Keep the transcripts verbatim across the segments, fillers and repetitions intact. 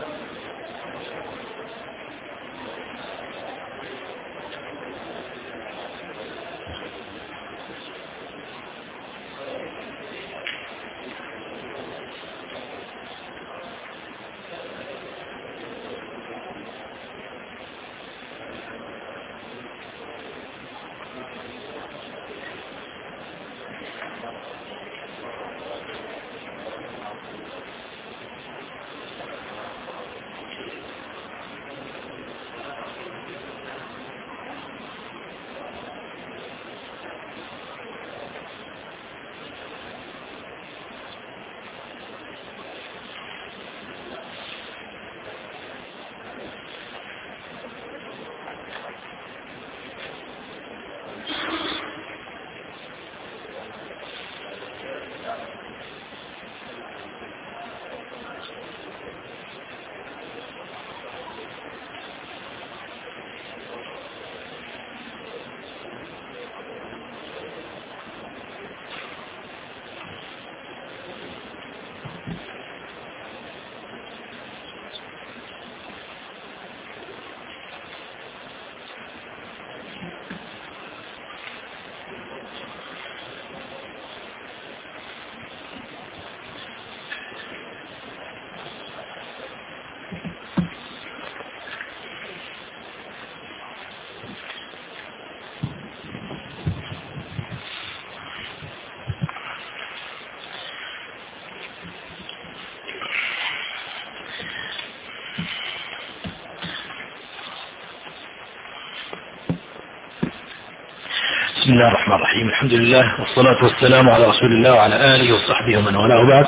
بسم الله الرحمن الرحيم. الحمد لله والصلاة والسلام على رسول الله وعلى آله وصحبه ومن والاه. بعد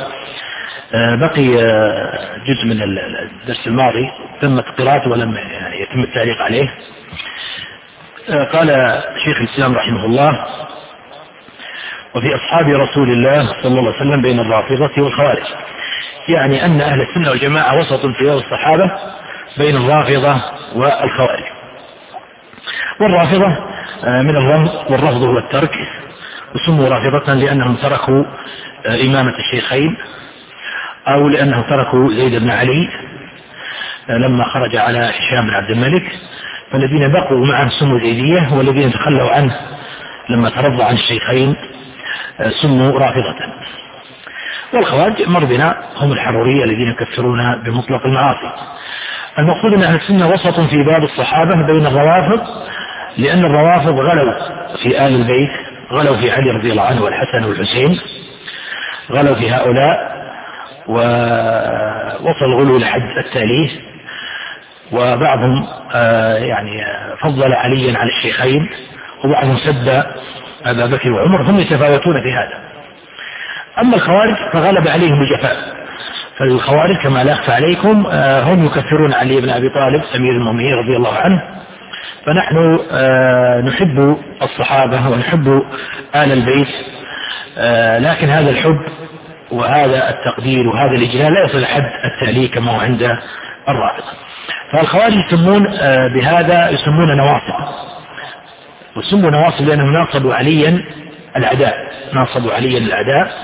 بقي جزء من الدرس الماضي تمت قراءته ولم يتم التعليق عليه. قال شيخ الإسلام رحمه الله: وفي أصحاب رسول الله صلى الله عليه وسلم بين الرافضة والخوارج، يعني أن أهل السنة والجماعة وسط في الصحابة بين الرافضة والخوارج. والرافضة من الرفض، والرفض هو الترك، وسموا رافضة لأنهم تركوا إمامة الشيخين، أو لأنهم تركوا زيد بن علي لما خرج على هشام بن عبد الملك، فالذين بقوا معه سموا زيدية، والذين تخلوا عنه لما ترضى عن الشيخين سموا رافضة. والخوارج مر بنا هم الحرورية الذين يكفرون بمطلق المعاصي. المقصود أن أهل السنة وسط في باب الصحابة بين الروافض، لأن الروافض غلوا في آل البيت، غلوا في علي رضي الله عنه والحسن والحسين، غلوا في هؤلاء ووصل الغلو لحد التاليه، وبعضهم يعني فضل عليا على الشيخين، وبعضهم سد أبا بكر وعمر، هم يتفاوتون في هذا. أما الخوارج فغلب عليهم الجفاء، فالخوارج كما لا أخفى عليكم هم يكفرون علي بن أبي طالب أمير المؤمنين رضي الله عنه، فنحن نحب الصحابة ونحب آل البيت، لكن هذا الحب وهذا التقدير وهذا الإجلال لا يصل حد التعليق كما هو عند الرافضة. فالخوارج يسمون بهذا يسمون نواصب، وسموا نواصب لأنهم ناصبوا عليا الأعداء، ناصبوا عليا الأعداء.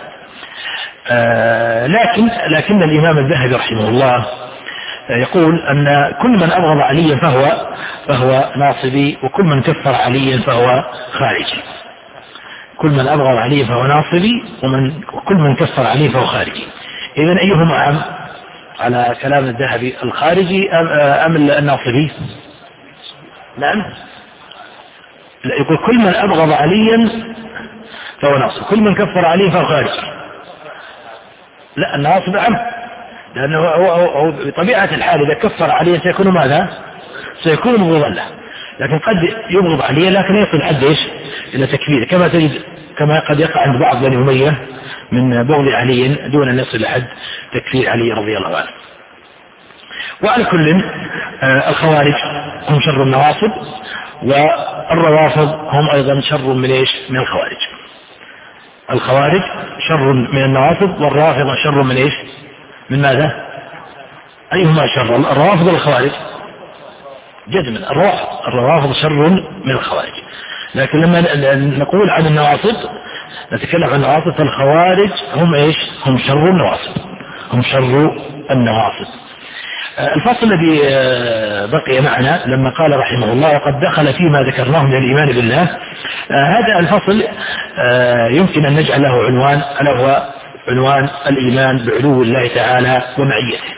لكن لكن الإمام الذهبي رحمه الله يقول أن كل من أبغض عليا فهو فهو ناصبي، وكل من كفر عليا فهو خارجي. كل من أبغض عليا فهو ناصبي، ومن وكل من كفر عليه فهو خارجي. إذن أيهما أعم على كلام الذهبي، الخارجي أم الناصبي؟ نعم، يقول كل من أبغض عليا فهو ناصب، كل من كفر عليه فهو خارجي. لا، الناصب أعم، لأنه هو, هو, هو بطبيعة الحال إذا كفر عليه سيكون ماذا؟ سيكون مبغضا له، لكن قد يبغض عليه لكن يصل حد إيش؟ إلى تكفيره، كما تجد كما قد يقع عند بعض بني أمية من بغض علي دون أن يصل لحد تكفير علي رضي الله عنه. وعلى كل آه الخوارج هم شر النواصب، والروافض هم أيضا شر من إيش؟ من الخوارج. الخوارج شر من النواصب، والرافضة شر من إيش؟ من ماذا؟ أيهما شر، الروافض والخوارج؟ جزما الروافض شر من الخوارج. لكن لما نقول عن النواصب، نتكلم عن النواصب، فالخوارج هم إيش؟ هم شر النواصب، هم شر النواصب. الفصل الذي بقي معنا لما قال رحمه الله وقد دخل فيما ذكرناه من الإيمان بالله، هذا الفصل يمكن أن نجعل له عنوان، ألا هو عنوان الإيمان بعلو الله تعالى ومعيته.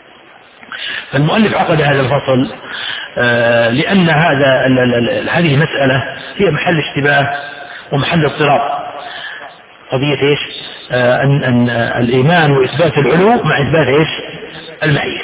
فالمؤلف عقد هذا الفصل لأن هذا هذه المسألة هي محل اشتباه ومحل اضطراب. قضية ايش؟ أن, أن الإيمان وإثبات العلو مع إثبات ايش؟ المعية.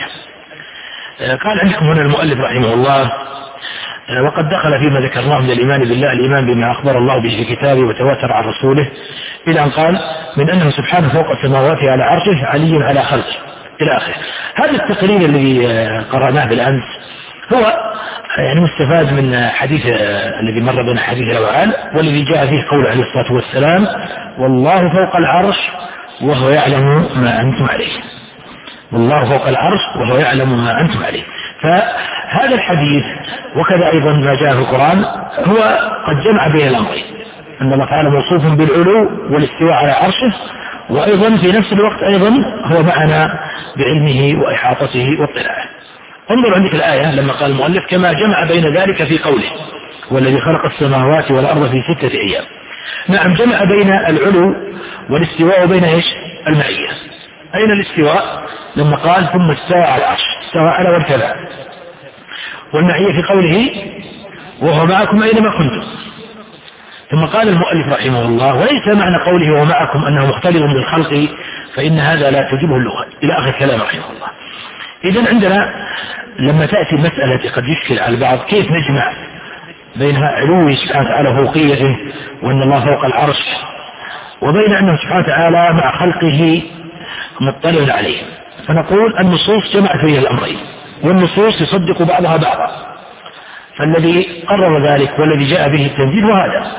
قال عندكم هنا المؤلف رحمه الله وقد دخل فيما ذكرناه من الإيمان بالله الإيمان بما أخبر الله به في كتابه وتواتر عن رسوله، إلى أن قال من أنه سبحانه فوق السماوات على عرشه علي على خلقه إلى آخره. هذا التقرير الذي قرأناه بالأمس هو يعني مستفاد من حديث الذي مر بنا حديث الأوعال، والذي جاء فيه قول عليه الصلاة والسلام والله فوق العرش وهو يعلم ما أنتم عليه. والله فوق العرش وهو يعلم ما أنتم عليه. فهذا الحديث وكذا أيضا ما جاء في القرآن هو قد جمع بين الأمرين، أن الله تعالى موصوف بالعلو والاستواء على عرشه، وأيضا في نفس الوقت أيضا هو معنا بعلمه وإحاطته واطلاعه. انظر عندك الآية لما قال المؤلف كما جمع بين ذلك في قوله والذي خلق السماوات والأرض في ستة أيام. نعم، جمع بين العلو والاستواء وبين إيش؟ المعية. أين الاستواء؟ لما قال ثم استوى على العرش، استوى على وارتفع. والمعية في قوله وهو معكم أينما كنتم. ثم قال المؤلف رحمه الله وليس معنى قوله وهو معكم أنه مختلف بالخلق فإن هذا لا تجيبه اللغة، إلى آخر كلام رحمه الله. إذن عندنا لما تأتي المسألة قد يشكل على البعض كيف نجمع بين علوه سبحانه وتعالى فوقيته وأن الله فوق العرش وبين أنه سبحانه وتعالى مع خلقه مطلع عليه. فنقول النصوص جمعت بين الأمرين، والنصوص تصدق بعضها بعضا، فالذي قرر ذلك والذي جاء به التنزيل وهذا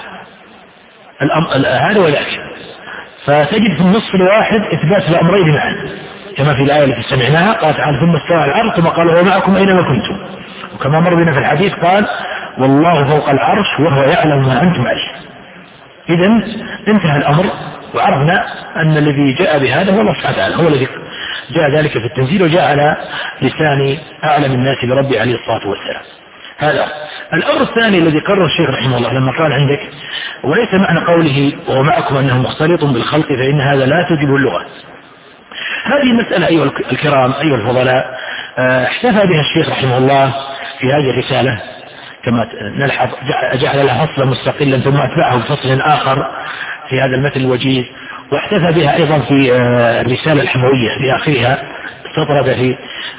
هذا وذاك. فتجد في النصف الواحد إثبات الأمرين معا كما في الآية التي سمعناها قال تعالى ثم استوى على العرش ثم قال هو معكم أينما كنتم، وكما مر بنا في الحديث قال والله فوق العرش وهو يعلم ما أنتم عليه. إذن انتهى الأمر وعرفنا أن الذي جاء بهذا هو الله سبحانه وتعالى، هو الذي جاء ذلك في التنزيل وجاء على لسان أعلم الناس بربي عليه الصلاة والسلام. هذا الأمر الثاني الذي قرر الشيخ رحمه الله لما قال عندك وليس معنى قوله وهو معكم أنه مختلط بالخلق فإن هذا لا تجب اللغة. هذه المسألة أيها الكرام أيها الفضلاء احتفى بها الشيخ رحمه الله في هذه الرسالة كما نلحظ، جعل لها فصلا مستقلا ثم أتبعه بفصل آخر في هذا المثل الوجيز، واحتفى بها أيضا في الرسالة الحموية في آخرها استطرد في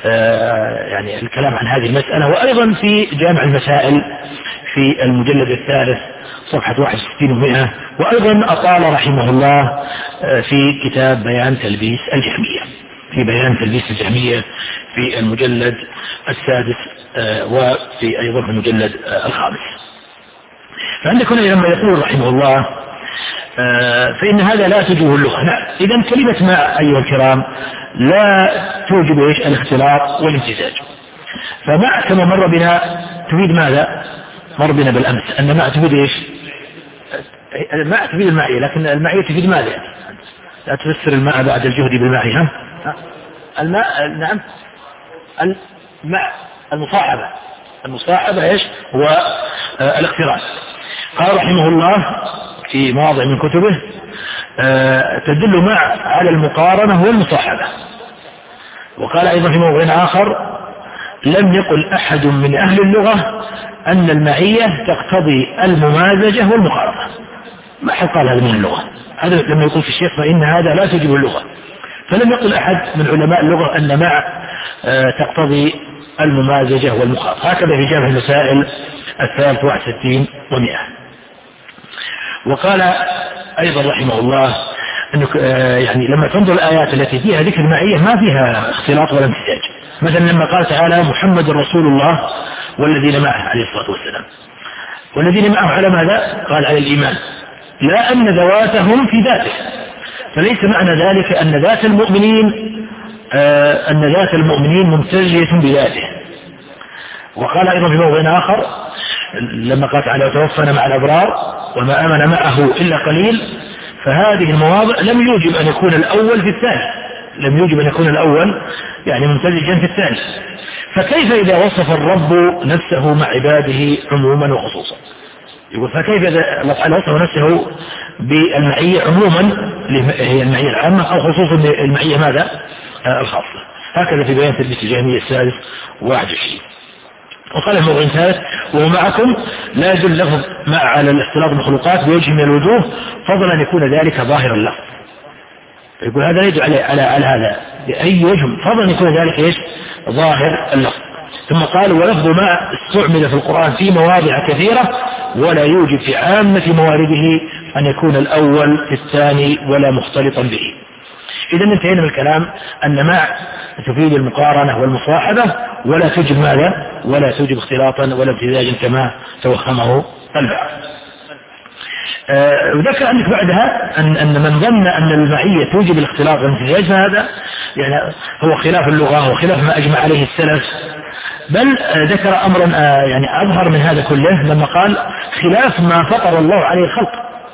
يعني الكلام عن هذه المسألة، وأيضا في جامع المسائل في المجلد الثالث صفحة واحد وستين ومئة، وأيضا أطال رحمه الله في كتاب بيان تلبيس الجهمية في بيان تلبيس الجهمية في المجلد السادس وفي أيضا في المجلد الخامس. فعندك هنا لما يقول رحمه الله فإن هذا لا تجوه اللغة. نعم، إذن كلمة مع أيها الكرام لا توجب إيش؟ الاختلاط والامتزاج. فمع كما مر بنا تفيد ماذا؟ مر بنا بالأمس أن مع تفيد إيش؟ مع تفيد المعية، لكن المعية تفيد ماذا؟ لا تفسر الماء بعد الجهد بالماء. ها؟ الماء نعم الماء المصاحبة المصاحبة إيش؟ هو الاقتران. قال رحمه الله في مواضع من كتبه تدل مع على المقارنة والمصاحبة. وقال أيضا في موضع آخر لم يقل أحد من أهل اللغة أن المعية تقتضي الممازجة والمقارنة. ما حد قال هذا من اللغة، هذا لما يقول في الشيخ فإن هذا لا تجب اللغة، فلم يقل أحد من علماء اللغة أن مع تقتضي الممازجة والمقارنة. هكذا في جامع المسائل الثالث واحد وستين ومئة. وقال أيضا رحمه الله أنه يعني لما تنظر الآيات التي فيها ذكر المعية ما فيها اختلاط ولا امتزاج. مثلا لما قال تعالى محمد رسول الله والذين معه عليه الصلاة والسلام، والذين معه على ماذا؟ قال على الإيمان، لا أن ذواتهم في ذاته، فليس معنى ذلك أن ذات المؤمنين آه أن ذات المؤمنين ممتزجة بذاته. وقال أيضا في موضع آخر لما قال تعالى وتوفنا مع الأبرار وما آمن معه إلا قليل، فهذه المواضع لم يوجب أن يكون الأول في الثاني، لم يوجب أن يكون الأول يعني ممتزجا في الثاني. فكيف إذا وصف الرب نفسه مع عباده عموما وخصوصا؟ يقول فكيف إذا الله تعالى وصف نفسه بالمعية عموما هي المعية العامة أو خصوصا المعية ماذا الخاصة؟ هكذا في بيان تلبيس الجهمية السادس واحد وعشرين. وقال الموضوع الثالث وهو معكم لا يدل لفظ مع على الاختلاط المخلوقات بوجه من الوجوه فضلا أن يكون ذلك ظاهر اللفظ. يقول هذا لا يدل على, على, على هذا بأي وجه فضلا أن يكون ذلك إيش ظاهر اللفظ. ثم قال ولفظ ما استعمل في القرآن في مواضع كثيرة ولا يوجب في عامة موارده أن يكون الأول في الثاني ولا مختلطا به. إذا انتهينا من الكلام أن مع تفيد المقارنة والمصاحبة ولا توجب ماذا ولا توجب اختلاطا ولا امتزاجا كما توهمه البعض. أه وذكر عندك بعدها أن, أن من ظن أن المعية توجب الاختلاط والامتزاج فهذا يعني هو خلاف اللغة وخلاف ما أجمع عليه السلف، بل ذكر أمرا يعني أظهر من هذا كله لما قال خلاف ما فطر الله عليه الخلق.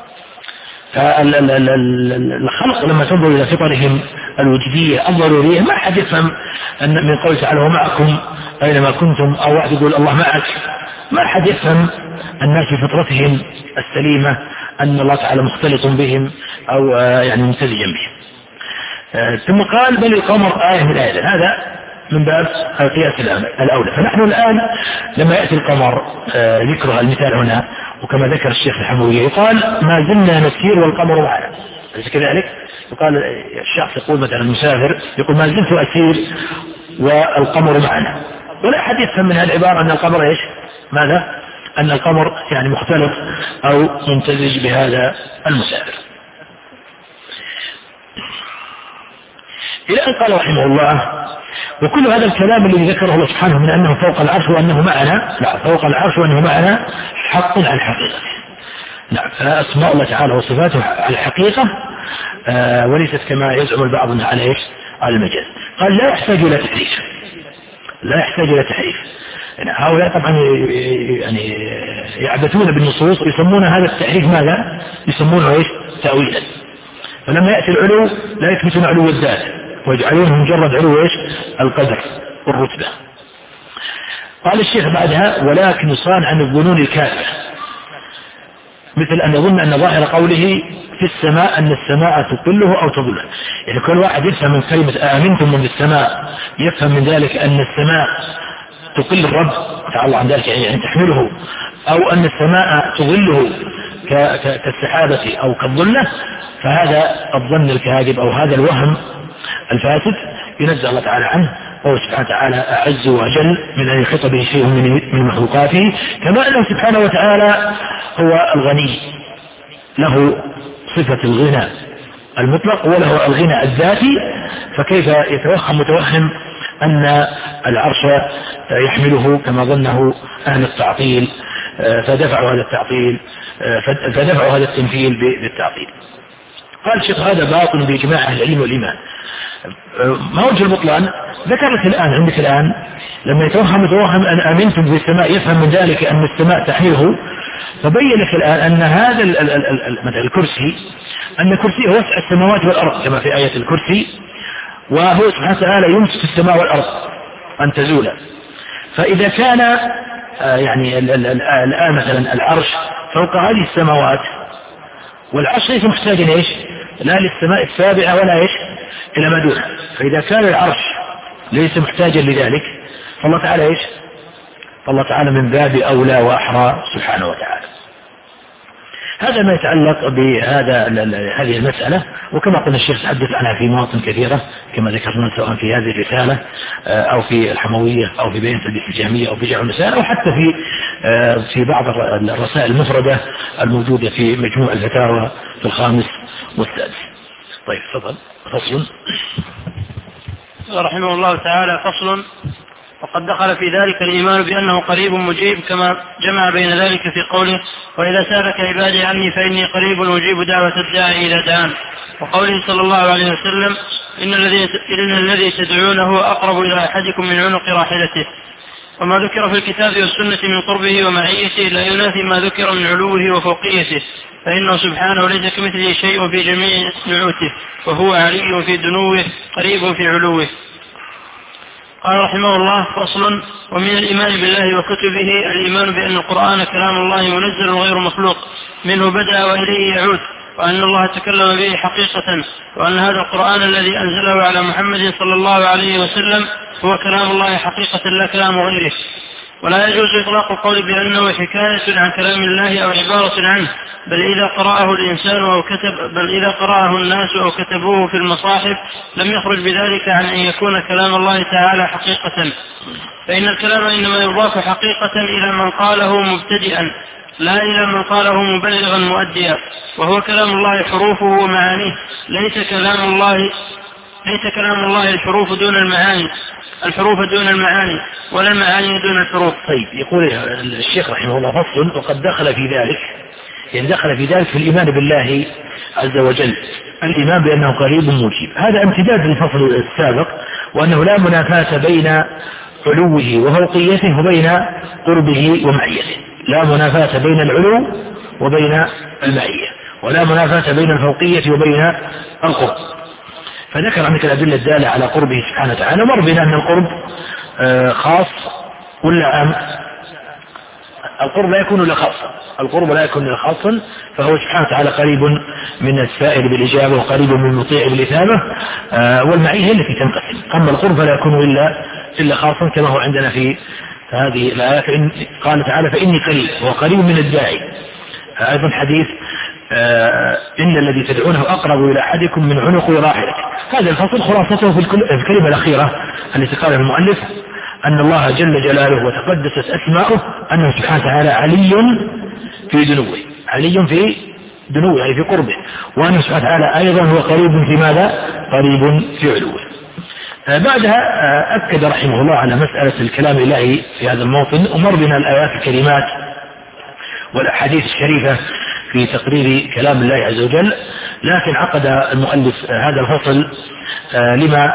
فالخلق لما تنظر إلى فطرهم الوجودية الضرورية ما حد يفهم أن من قوله تعالى ومعكم أينما كنتم أو واحد يقول الله معك، ما حد يفهم الناس في فطرتهم السليمة أن الله تعالى مختلط بهم أو يعني ممتزجا بهم. ثم قال بل القمر آية من الآيات، هذا من باب القياس الأولى. فنحن الآن لما يأتي القمر ذكرها المثال هنا وكما ذكر الشيخ الحموي يقال ما زلنا نسير والقمر معنا، أليس كذلك؟ يقال الشخص يقول مثلا المسافر يقول ما زلت أسير والقمر معنا، ولا أحد يفهم من هذه العبارة أن القمر إيش ماذا أن القمر يعني مختلط أو ممتزج بهذا المسافر. إلى أن قال رحمه الله وكل هذا الكلام الذي ذكره الله سبحانه من أنه فوق العرش وأنه معنا، لا فوق العرش وأنه معنا حق على الحقيقة. نعم فأسماء الله تعالى وصفاته على الحقيقة آه وليست كما يزعم البعض أنها على إيش على المجاز. قال لا يحتاج إلى تحريف، لا يحتاج إلى تحريف. يعني هؤلاء طبعا يعني يعبثون بالنصوص ويسمون هذا التحريف ماذا يسمونه إيش تأويلا. فلما يأتي العلو لا يثبتون علو الذات ويجعلونه مجرد علو إيش القدر والرتبة. قال الشيخ بعدها ولكن يصان عن الظنون الكاذبة مثل أن يظن أن ظاهر قوله في السماء أن السماء تقله أو تظله. يعني كل واحد يفهم من كلمة آمنتم من السماء يفهم من ذلك أن السماء تقل الرب تعالى الله عن ذلك يعني تحمله، أو أن السماء تظله كالسحابة أو كالظلة. فهذا الظن الكاذب أو هذا الوهم الفاسد ينزه الله تعالى عنه، وهو سبحانه وتعالى أعز وأجل من أن يحيط به شيء من مخلوقاته، كما أنه سبحانه وتعالى هو الغني له صفة الغنى المطلق وله الغنى الذاتي. فكيف يتوهم متوهم أن العرش يحمله كما ظنه أهل التعطيل فدفعوا هذا التعطيل فدفعوا هذا التمثيل بالتعطيل. قال الشيخ هذا باطل بإجماع أهل العلم والإيمان. ما وجه البطلان؟ ذكرت الآن عندك الآن لما يتوهم يتوهم أن آمنتم بالسماء يفهم من ذلك أن السماء تحمله، فبين لك الآن أن هذا مثل الكرسي أن كرسيه وسع السماوات والأرض كما في آية الكرسي، وهو سبحانه وتعالى يمسك السماء والأرض أن تزولا. فإذا كان يعني الآن مثلا العرش فوق هذه السماوات والعرش ليس محتاجا إيش لا للسماء السابعة ولا إيش إلى ما دونها. فإذا كان العرش ليس محتاجا لذلك فالله تعالى إيش فالله تعالى من باب أولى وأحرى سبحانه وتعالى. هذا ما يتعلق بهذا هذه المسألة، وكما قلنا الشيخ تحدث عنها في مواطن كثيرة كما ذكرنا سواء في هذه الرسالة أو في الحموية أو في بيان تلبيس الجهمية أو في جمع المسائل أو حتى في في بعض الرسائل المفردة الموجودة في مجموع الفتاوى في الخامس والسادس. طيب تفضل. فصل. رحمه الله تعالى فصل. وقد دخل في ذلك الإيمان بأنه قريب مجيب كما جمع بين ذلك في قوله وإذا سألك عبادي عني فإني قريب مجيب دعوة الداعي إذا دعان، وقوله صلى الله عليه وسلم إن الذي إن الذي تدعونه أقرب إلى أحدكم من عنق راحلته. وما ذكر في الكتاب والسنة من قربه ومعيته لا ينافي ما ذكر من علوه وفوقيته، فإنه سبحانه ليس كمثله شيء في جميع نعوته، وهو علي في دنوه قريب في علوه. قال رحمه الله: فصل. ومن الإيمان بالله وكتبه الإيمان بأن القرآن كلام الله منزل غير مخلوق، منه بدأ وإليه يعود، وأن الله تكلم به حقيقة، وأن هذا القرآن الذي أنزله على محمد صلى الله عليه وسلم هو كلام الله حقيقة لا كلام غيره. ولا يجوز إطلاق القول بأنه حكاية عن كلام الله أو عبارة عنه، بل إذا قرأه الإنسان أو كتب بل إذا قرأه الناس أو كتبوه في المصاحف لم يخرج بذلك عن أن يكون كلام الله تعالى حقيقة، فإن الكلام إنما يضاف حقيقة إلى من قاله مبتدئا، لا إلى من قاله مبلغا مؤديا، وهو كلام الله حروفه ومعانيه، ليس كلام الله ليس كلام الله الحروف دون المعاني الحروف دون المعاني ولا المعاني دون الحروف. طيب، يقول الشيخ رحمه الله: فصل. وقد دخل في ذلك يعني دخل في ذلك في الإيمان بالله عز وجل، الإيمان بأنه قريب مجيب. هذا امتداد للفصل السابق، وأنه لا منافاة بين علوه وفوقيته وبين قربه ومعيته، لا منافاة بين العلو وبين المعية، ولا منافاة بين الفوقية وبين القرب. فذكر عنك الأدلة الدالة على قربه سبحانه وتعالى. مر بنا أن القرب خاص ولا عام؟ القرب لا يكون إلا خاصا، القرب لا يكون إلا خاصا، فهو سبحانه وتعالى قريب من السائل بالإجابة وقريب من المطيع بالإثابة، والمعية هي التي تنقسم. أما القرب لا يكون إلا إلا خاصا كما هو عندنا في هذه الآية. فإن قال تعالى: فإني قريب، وهو قريب من الداعي. أيضا حديث: إن الذي تدعونه أقرب إلى أحدكم من عنق راحلته. هذا الفصل خلاصته في الكلمة الأخيرة التي قالها المؤلف: أن الله جل جلاله وتقدست أسماؤه أنه سبحانه وتعالى علي في دنوه، علي في دنوه يعني في قربه، وأنه سبحانه وتعالى أيضا هو قريب في ماذا؟ قريب في علوه. بعدها أكد رحمه الله على مسألة الكلام الإلهي في هذا الموطن، ومر بنا الآيات الكريمات والأحاديث الشريفة في تقرير كلام الله عز وجل. لكن عقد المؤلف هذا الفصل لما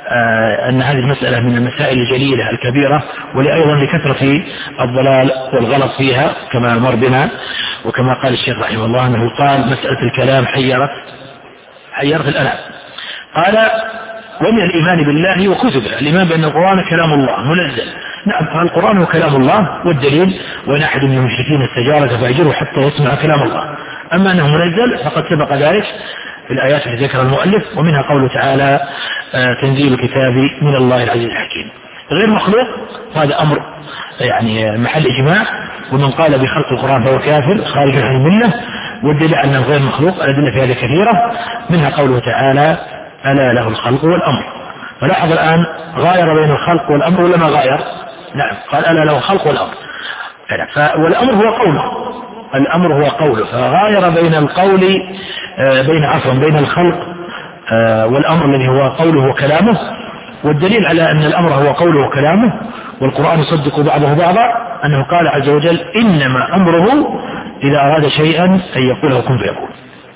أن هذه المسألة من المسائل الجليلة الكبيرة، ولأيضا لكثرة الضلال والغلط فيها كما مر بنا، وكما قال الشيخ رحمه الله أنه قال: مسألة الكلام حيرت حيرت الأنام. قال: ومن الإيمان بالله وكتبه الإيمان بأن القرآن كلام الله منزل. نعم، القرآن هو كلام الله، والدليل: وإن أحد من المشركين استجارك فأجره حتى يسمع كلام الله. أما أنه منزل فقد سبق ذلك في الآيات التي ذكر المؤلف، ومنها قوله تعالى: تنزيل الكتاب من الله العزيز الحكيم. غير مخلوق هذا أمر يعني محل إجماع، ومن قال بخلق القرآن فهو كافر خارج عن الملة، والدليل على أنه غير مخلوق الأدلة في هذه كثيرة، منها قوله تعالى: ألا له الخلق والأمر. فلاحظ الآن غاير بين الخلق والأمر ولا ما غاير؟ نعم، قال: ألا له الخلق والأمر. والأمر هو قوله، الأمر هو قوله، فغاير بين القول بين عفوا بين الخلق والأمر الذي هو قوله وكلامه. والدليل على أن الأمر هو قوله وكلامه، والقرآن يصدق بعضه بعضا، أنه قال عز وجل: إنما أمره إذا أراد شيئا أن يقوله كن فيكون.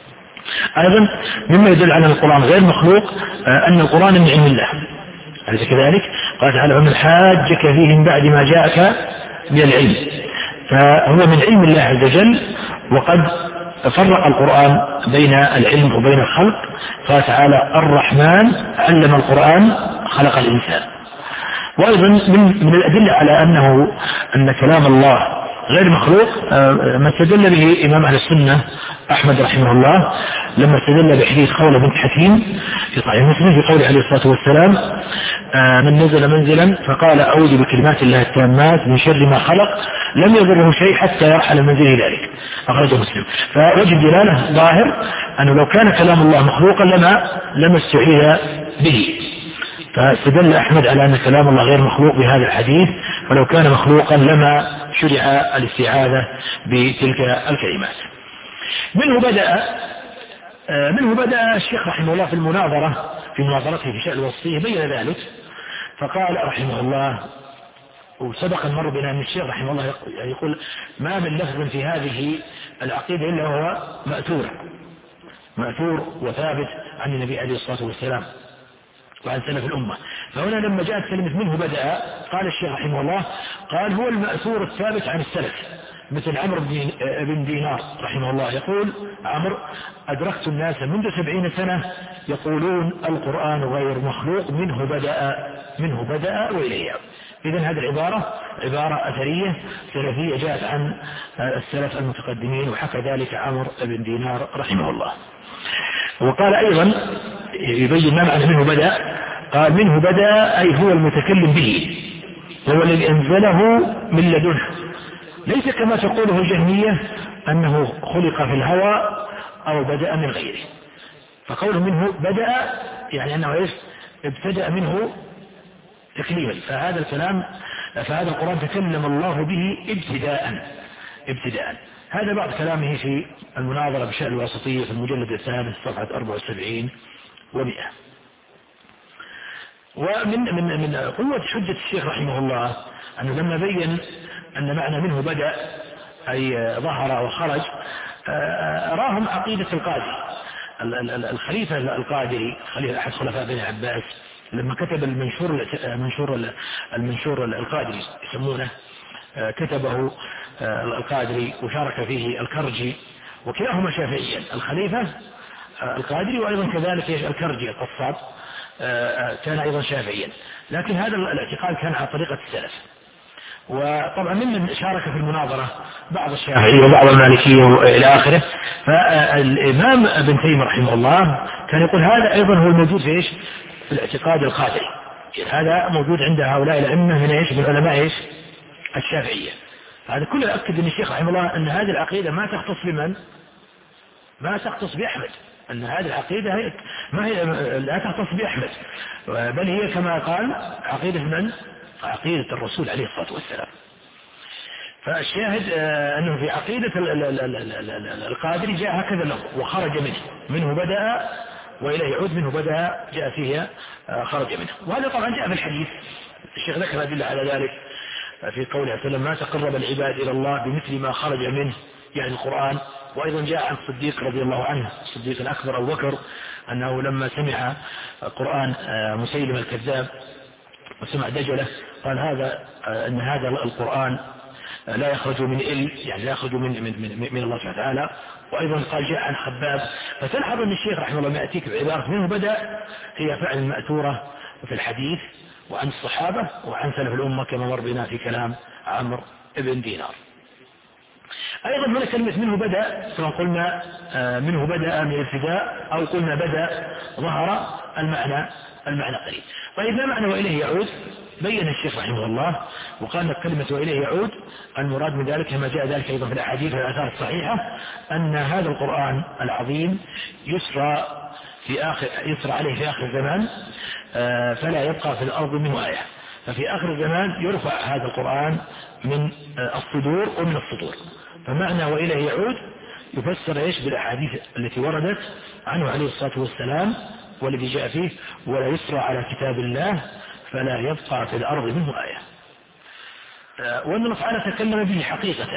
أيضا مما يدل على أن القرآن غير مخلوق أن القرآن من علم الله، أليس كذلك؟ قال تعالى: ومن حاجك فيه من بعد ما جاءك من العلم. فهو من علم الله عز وجل، وقد فرق القرآن بين العلم وبين الخلق. قال تعالى: الرحمن علم القرآن خلق الإنسان. وأيضا من, من الأدلة على أنه أن كلام الله غير مخلوق ما استدل به إمام أهل السنة أحمد رحمه الله لما استدل بحديث خولة بنت حكيم في صحيح مسلم في قوله عليه الصلاة والسلام: من نزل منزلا فقال أعوذ بكلمات الله التامات من شر ما خلق لم يضره شيء حتى يرحل منزله ذلك، أخرجه مسلم. فوجه دلالة ظاهر أنه لو كان كلام الله مخلوقا لما لما استعيذ به. فاستدل أحمد على أن كلام الله غير مخلوق بهذا الحديث، ولو كان مخلوقا لما شرع الاستعاذة بتلك الكلمات. منه بدأ منه بدأ الشيخ رحمه الله في المناظرة في مناظرته في شأن الوصية بين ذلك، فقال رحمه الله: وسبق مر بنا أن الشيخ رحمه الله يقول: ما من لفظ في هذه العقيدة إلا هو مأثور مأثور وثابت عن النبي عليه الصلاة والسلام وعن سلف الأمة. فهنا لما جاءت كلمة منه بدأ قال الشيخ رحمه الله قال هو المأثور الثابت عن السلف، مثل عمرو بن دينار رحمه الله يقول عمرو أدركت الناس منذ سبعين سنة يقولون القرآن غير مخلوق منه بدأ منه بدأ وإليه. إذن هذه العبارة عبارة أثرية سلفية جاءت عن السلف المتقدمين، وحكى ذلك عمرو بن دينار رحمه الله. وقال أيضا يبين ما معنى منه بدأ، قال منه بدأ أي هو المتكلم به، هو الذي أنزله من لدنه، ليس كما تقوله الجهمية أنه خلق في الهوى أو بدأ من غيره. فقوله منه بدأ يعني أنه ابتدأ منه تكليما، فهذا الكلام فهذا القرآن تكلم الله به ابتداء ابتداء. هذا بعض كلامه في المناظرة بشأن الواسطية في المجلد الثالث صفحة أربعة وسبعين ومئة. ومن من من قوة حجة الشيخ رحمه الله أنه لما بين أن معنى منه بدأ أي ظهر وخرج أراهم عقيدة القادري الخليفة القادري خليفة أحد خلفاء بني عباس لما كتب المنشور المنشور المنشور القادري يسمونه، كتبه القادري وشارك فيه الكرجي، وكلاهما شافعيا، الخليفة القادري وأيضا كذلك الكرجي القصاب كان أيضا شافعيا، لكن هذا الاعتقاد كان على طريقة السلف. وطبعا ممن شارك في المناظرة بعض الشافعية وبعض المالكية إلى آخره. فالإمام ابن تيمية رحمه الله كان يقول هذا أيضا هو الموجود في إيش؟ في الاعتقاد القادري، هذا موجود عند هؤلاء الأئمة من إيش؟ من علماء إيش؟ الشافعية. هذا كله يؤكد أن الشيخ رحمه الله أن هذه العقيدة ما تختص بمن؟ ما تختص بأحمد، أن هذه العقيدة هي ما هي لا تختص بأحمد، بل هي كما قال عقيدة من؟ عقيدة الرسول عليه الصلاة والسلام. فالشاهد أنه في عقيدة القادري جاء هكذا له وخرج منه، منه بدأ وإليه يعود، منه بدأ جاء فيها خرج منه. وهذا طبعا جاء في الحديث، الشيخ ذكر أدلة على ذلك في قوله عليه وسلم ما تقرب العباد إلى الله بمثل ما خرج منه، يعني القرآن. وأيضا جاء عن الصديق رضي الله عنه الصديق الأكبر أبو بكر أنه لما سمع قرآن مسيلمة الكذاب وسمع دجلة قال هذا أن هذا القرآن لا يخرج من إل يعني لا يخرج من, من, من, من الله سبحانه وتعالى. وأيضا قال جاء عن خباب. فتلحظ أن الشيخ رحمه الله ما يأتيك بعبارة منه بدأ هي فعل مأثورة في الحديث وعن الصحابة وعن سلف الأمة كما مر بنا في كلام عمرو بن دينار. أيضا هنا كلمة منه بدأ سواء قلنا منه بدأ من الابتداء أو قلنا بدأ ظهر المعنى المعنى قريب. طيب ما معنى وإليه يعود؟ بين الشيخ رحمه الله وقال لك كلمة وإليه يعود المراد من ذلك كما جاء ذلك أيضا في الأحاديث والآثار الصحيحة أن هذا القرآن العظيم يسرى في آخر يسرى عليه في آخر الزمان فلا يبقى في الأرض منه آية. ففي آخر الزمان يرفع هذا القرآن من الصدور ومن السطور. فمعنى وإليه يعود يفسر إيش بالأحاديث التي وردت عنه عليه الصلاة والسلام والذي جاء فيه ولا يسرى على كتاب الله فلا يبقى في الأرض منه آية. وأن الله تعالى تكلم به حقيقة.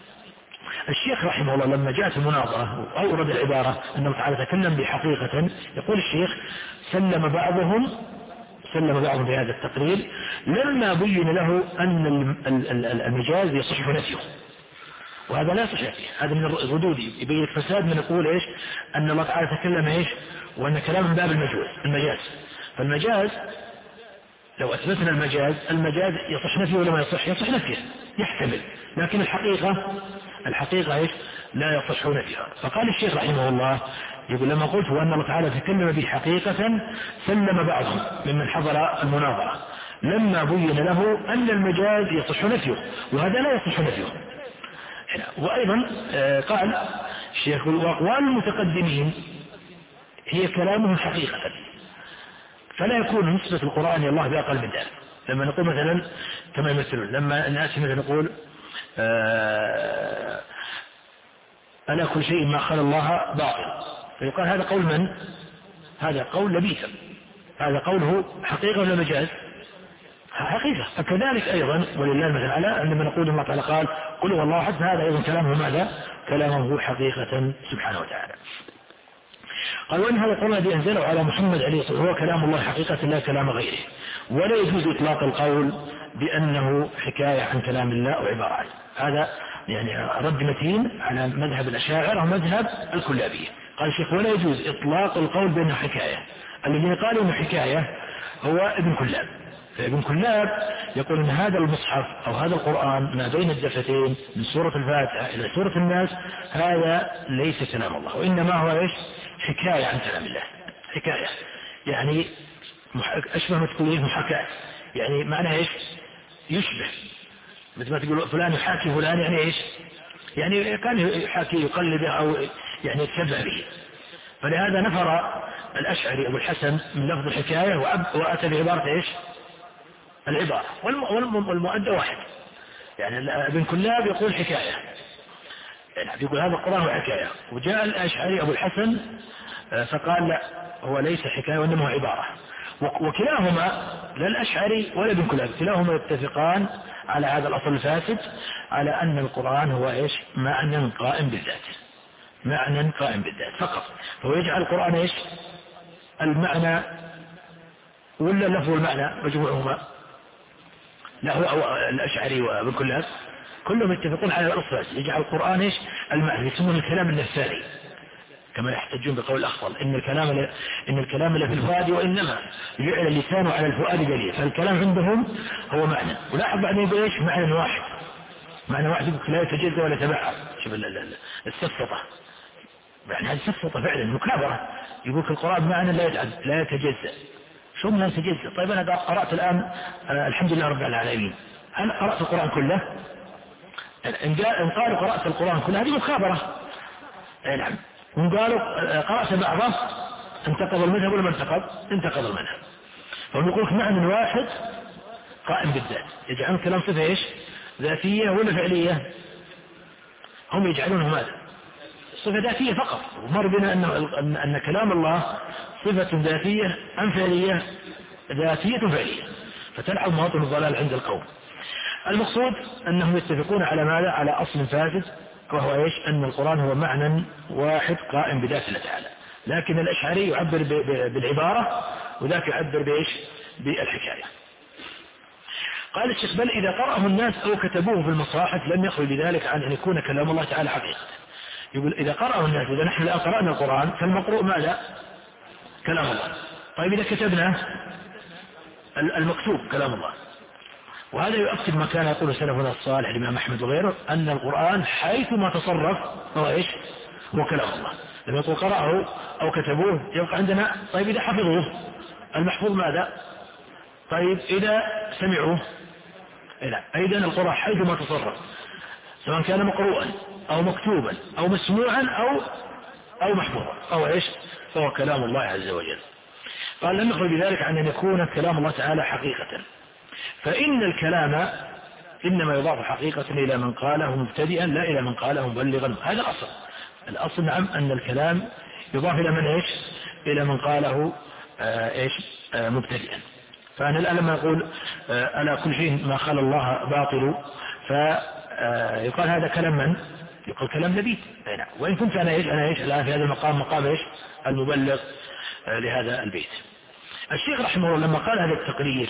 الشيخ رحمه الله لما جاءت المناظرة أورد العبارة أن الله تعالى تكلم به حقيقة، يقول الشيخ سلم بعضهم سلم بعضهم بهذا التقرير لما بين له أن المجاز يصح نفيه، وهذا لا يصح فيه، هذا من الردود يبين فساد من يقول إيش أن الله تعالى تكلم إيش وأن كلام من باب المجاز المجاز فالمجاز لو أثبتنا المجاز المجاز يصح نفيه ولا ما يصح؟ يصح نفيه يحتمل، لكن الحقيقة الحقيقة إيش لا يصح نفيها. فقال الشيخ رحمه الله يقول لما قلت وأن الله تعالى تكلم به حقيقة سلم بعضهم ممن حضر المناظرة لما بين له أن المجاز يصح نفيه وهذا لا يصح نفيه. وأيضا قال الشيخ وأقوال المتقدمين هي كلامهم حقيقة فلا يكون نسبة القرآن إلى الله بأقل من ذلك. لما نقول مثلا كما يمثلون لما الناس مثلا نقول ألا كل شيء ما خلى الله باطل فيقال هذا قول من؟ هذا قول لبيث، هذا قوله حقيقة ولا مجاز؟ حقيقة. فكذلك أيضا ولله المثل الأعلى عندما نقول الله تعالى قال قل هو الله أحد هذا أيضا كلامه ماذا؟ كلامه حقيقة سبحانه وتعالى. قال وإن هذا القرآن الذي أنزله على محمد عليه الصلاة والسلام هو كلام الله حقيقة لا كلام غيره. ولا يجوز إطلاق القول بأنه حكاية عن كلام الله أو عبارة عنه. هذا يعني رد متين على مذهب الأشاعرة ومذهب الكلابية. قال الشيخ ولا يجوز إطلاق القول بأنه حكاية. الذين قالوا أنه حكاية هو ابن كلاب. فابن كلاب يقول أن هذا المصحف أو هذا القرآن ما بين الدفتين من سورة الفاتحة إلى سورة الناس هذا ليس كلام الله، وإنما هو إيش؟ حكاية عن كلام الله. حكاية يعني أشبه ما تقول محاكاة، يعني معناها إيش؟ يشبه، مثل ما تقول فلان يحاكي فلان، يعني إيش؟ يعني كان يحاكي يقلد أو يعني يتشبه به. فلهذا نفر الأشعري أبو الحسن من لفظ الحكاية وأتى بعبارة إيش؟ العبارة، والمؤدى واحد. يعني ابن كلاب يقول حكاية، يعني يقول هذا القرآن هو حكاية، وجاء الأشعري أبو الحسن فقال لا هو ليس حكاية وإنما هو عبارة. وكلاهما لا الأشعري ولا ابن كلاب كلاهما يتفقان على هذا الأصل الفاسد، على أن القرآن هو إيش؟ معنى قائم بالذات، معنى قائم بالذات فقط. فهو يجعل القرآن إيش؟ المعنى ولا اللفظ والمعنى مجموعهما؟ لا هو الأشعري وابن كلاب كلهم يتفقون على الأصل، يجعل القرآن إيش؟ المعنى، يسمون الكلام النفساني كما يحتجون بقول الأخطل إن الكلام ل... إن الكلام لفي الفؤاد وإنما جعل اللسان على الفؤاد دليل. فالكلام عندهم هو معنى، ولاحظ بعدين يقول إيش؟ معنى واحد، معنى واحد لا يتجزأ ولا يتبعض. شوف السفسطة، يعني هذه السفسطة فعلا مكابرة. يقول القرآن معنى لا يتعد لا يتجزأ. شو لا يتجزأ؟ طيب أنا قرأت الآن آه الحمد لله رب العالمين، هل قرأت القرآن كله؟ إن قالوا قرأت القرآن كله هذه مخابرة. نعم. إن قالوا قرأت بعضه انتقض المذهب ولا ما انتقض؟ انتقض المذهب. فهم يقولك معنى واحد قائم بالذات، يجعلون كلام صفة ايش؟ ذاتية ولا فعلية؟ هم يجعلونه ماذا؟ صفة ذاتية فقط. ومر بنا أن, أن كلام الله صفة ذاتية أم فعلية؟ ذاتية فعلية. فتلعب مواطن الضلال عند القوم. المقصود أنهم يتفقون على ماذا؟ على أصل فاسد، وهو إيش؟ أن القرآن هو معنى واحد قائم بذات الله تعالى. لكن الأشعري يعبر بالعبارة وذاك يعبر بإيش؟ بالحكاية. قال الشيخ بل إذا قرأه الناس أو كتبوه في المصاحف لم يخرج ذلك عن أن يكون كلام الله تعالى حقيقة. يقول إذا قرأه الناس، إذا نحن الآن قرأنا القرآن فالمقروء ماذا؟ كلام الله. طيب إذا كتبنا المكتوب كلام الله. وهذا يؤكد ما كان يقول سلفنا الصالح الإمام أحمد وغيره أن القرآن حيث ما تصرف هو إيش؟ هو كلام الله. لما يقول قرأه أو كتبوه يبقى عندنا. طيب إذا حفظوه المحفوظ ماذا؟ طيب إذا سمعوه لا. أيضا القرآن حيث ما تصرف سواء كان مقروءا أو مكتوبا أو مسموعا أو أو محفوظا أو إيش؟ فهو كلام الله عز وجل. قال لم يخرج بذلك عن أن يكون كلام الله تعالى حقيقة، فإن الكلام إنما يضاف حقيقة إلى من قاله مبتدئا لا إلى من قاله مبلغا. هذا الأصل. الأصل نعم أن الكلام يضاف إلى من إيش؟ إلى من قاله آه إيش؟ آه مبتدئا. فأنا الآن لما يقول آه ألا كل شيء ما خلى الله باطل، فيقال هذا كلام من؟ يقول كلام نبي. نعم. وإن كنت أنا إيش؟ أنا إيش الآن في هذا المقام مقام إيش؟ المبلغ آه لهذا البيت. الشيخ رحمه الله لما قال هذا التقرير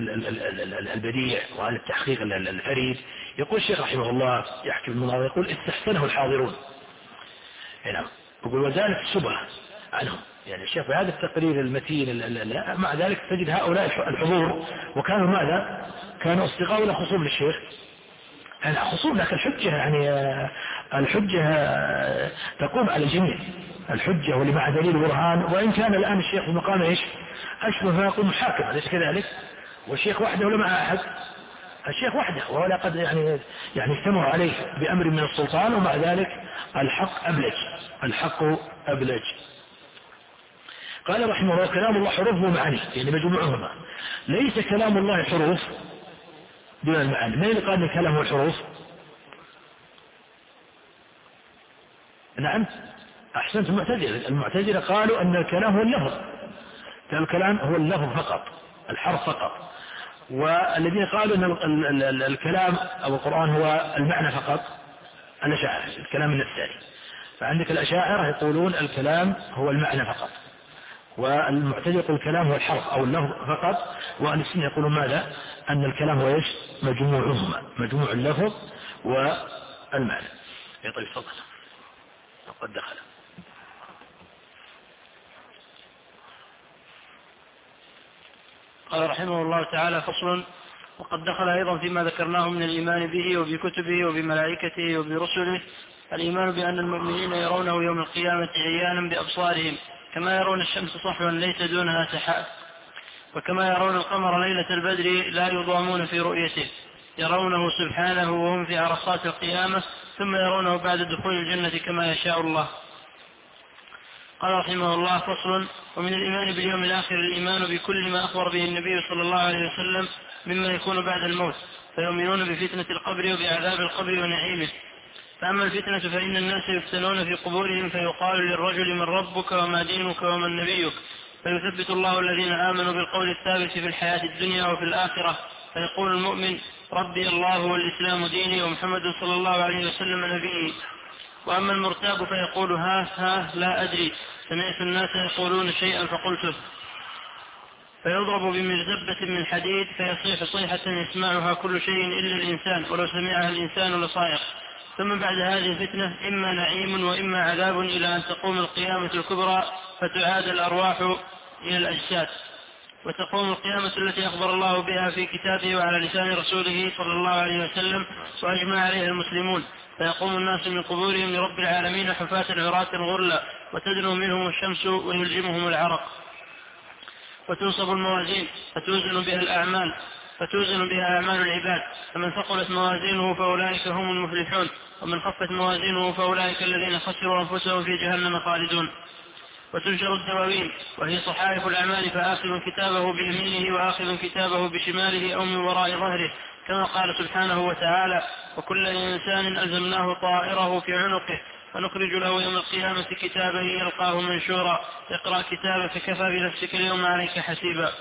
البديع وهذا التحقيق الفريد، يقول الشيخ رحمه الله يحكي بالمناظر يقول استحسنه الحاضرون. نعم. يقول وزالت الشبهة عنهم. يعني الشيخ في هذا التقرير المتين مع ذلك تجد هؤلاء الحضور وكانوا ماذا؟ كانوا اصدقاء ولا خصوم للشيخ؟ يعني خصوم، لكن الحجة يعني الحجة تقوم على الجميع. الحجة واللي مع دليل برهان. وإن كان الآن الشيخ في مقام إيش؟ أشبه ما يقول محاكم، أليس كذلك؟ والشيخ وحده ولا مع أحد؟ الشيخ وحده، ولا قد يعني يعني استمر عليه بأمر من السلطان، ومع ذلك الحق أبلج، الحق أبلج. قال رحمه الله كلام الله حروف ومعاني، يعني مجموعهما. ليس كلام الله حروف دون المعاني. من اللي قال كلامه الحروف؟ نعم أحسنت. المعتزلة المعتزلة قالوا أن الكلام هو اللفظ، الكلام هو اللفظ فقط، الحرف فقط. والذين قالوا أن الكلام أو القرآن هو المعنى فقط الأشاعرة، الكلام النفساني. فعندك الأشاعرة يقولون الكلام هو المعنى فقط، والمعتزلة يقول الكلام هو الحرف أو اللفظ فقط، وأهل السنة يقولون ماذا؟ أن الكلام هو إيش؟ مجموعهما، مجموع اللفظ والمعنى. يا طيب تفضل وقد دخل. قال رحمه الله تعالى: فصل. وقد دخل أيضا فيما ذكرناه من الإيمان به وبكتبه وبملائكته وبرسله الإيمان بأن المؤمنين يرونه يوم القيامة عيانا بأبصارهم كما يرون الشمس صحوا ليس دونها سحاب، وكما يرون القمر ليلة البدر لا يضامون في رؤيته، يرونه سبحانه وهم في عرصات القيامة، ثم يرونه بعد دخول الجنة كما يشاء الله. قال رحمه الله: فصل. ومن الإيمان باليوم الآخر الإيمان بكل ما أخبر به النبي صلى الله عليه وسلم مما يكون بعد الموت، فيؤمنون بفتنة القبر وبعذاب القبر ونعيمه. فأما الفتنة فإن الناس يفتنون في قبورهم فيقال للرجل: من ربك وما دينك ومن نبيك؟ فيثبت الله الذين آمنوا بالقول الثابت في الحياة الدنيا وفي الآخرة، فيقول المؤمن: ربي الله والإسلام ديني ومحمد صلى الله عليه وسلم نبيي. وأما المرتاب فيقول: ها ها لا أدري، سمعت الناس يقولون شيئا فقلته. فيضرب بمرزبة من حديد فيصيح صيحة يسمعها كل شيء إلا الإنسان، ولو سمعها الإنسان لصائق. ثم بعد هذه الفتنة إما نعيم وإما عذاب إلى أن تقوم القيامة الكبرى فتعاد الأرواح إلى الأجساد، وتقوم القيامة التي أخبر الله بها في كتابه وعلى لسان رسوله صلى الله عليه وسلم وأجمع عليها المسلمون، فيقوم الناس من قبورهم لرب العالمين حفاة عراة غرلا، وتدنو منهم الشمس ويلجمهم العرق، وتنصب الموازين فتوزن بها الأعمال فتوزن بها أعمال العباد، فمن ثقلت موازينه فأولئك هم المفلحون، ومن خفت موازينه فأولئك الذين خسروا أنفسهم في جهنم خالدون. وتنشر الدواوين وهي صحائف الأعمال، فآخذ كتابه بيمينه وآخذ كتابه بشماله أو من وراء ظهره، كما قال سبحانه وتعالى: وكل إنسان ألزمناه طائره في عنقه فنخرج له يوم القيامة كتابا يلقاه منشورا، اقرأ كتابك كفى بنفسك اليوم عليك حسيبا.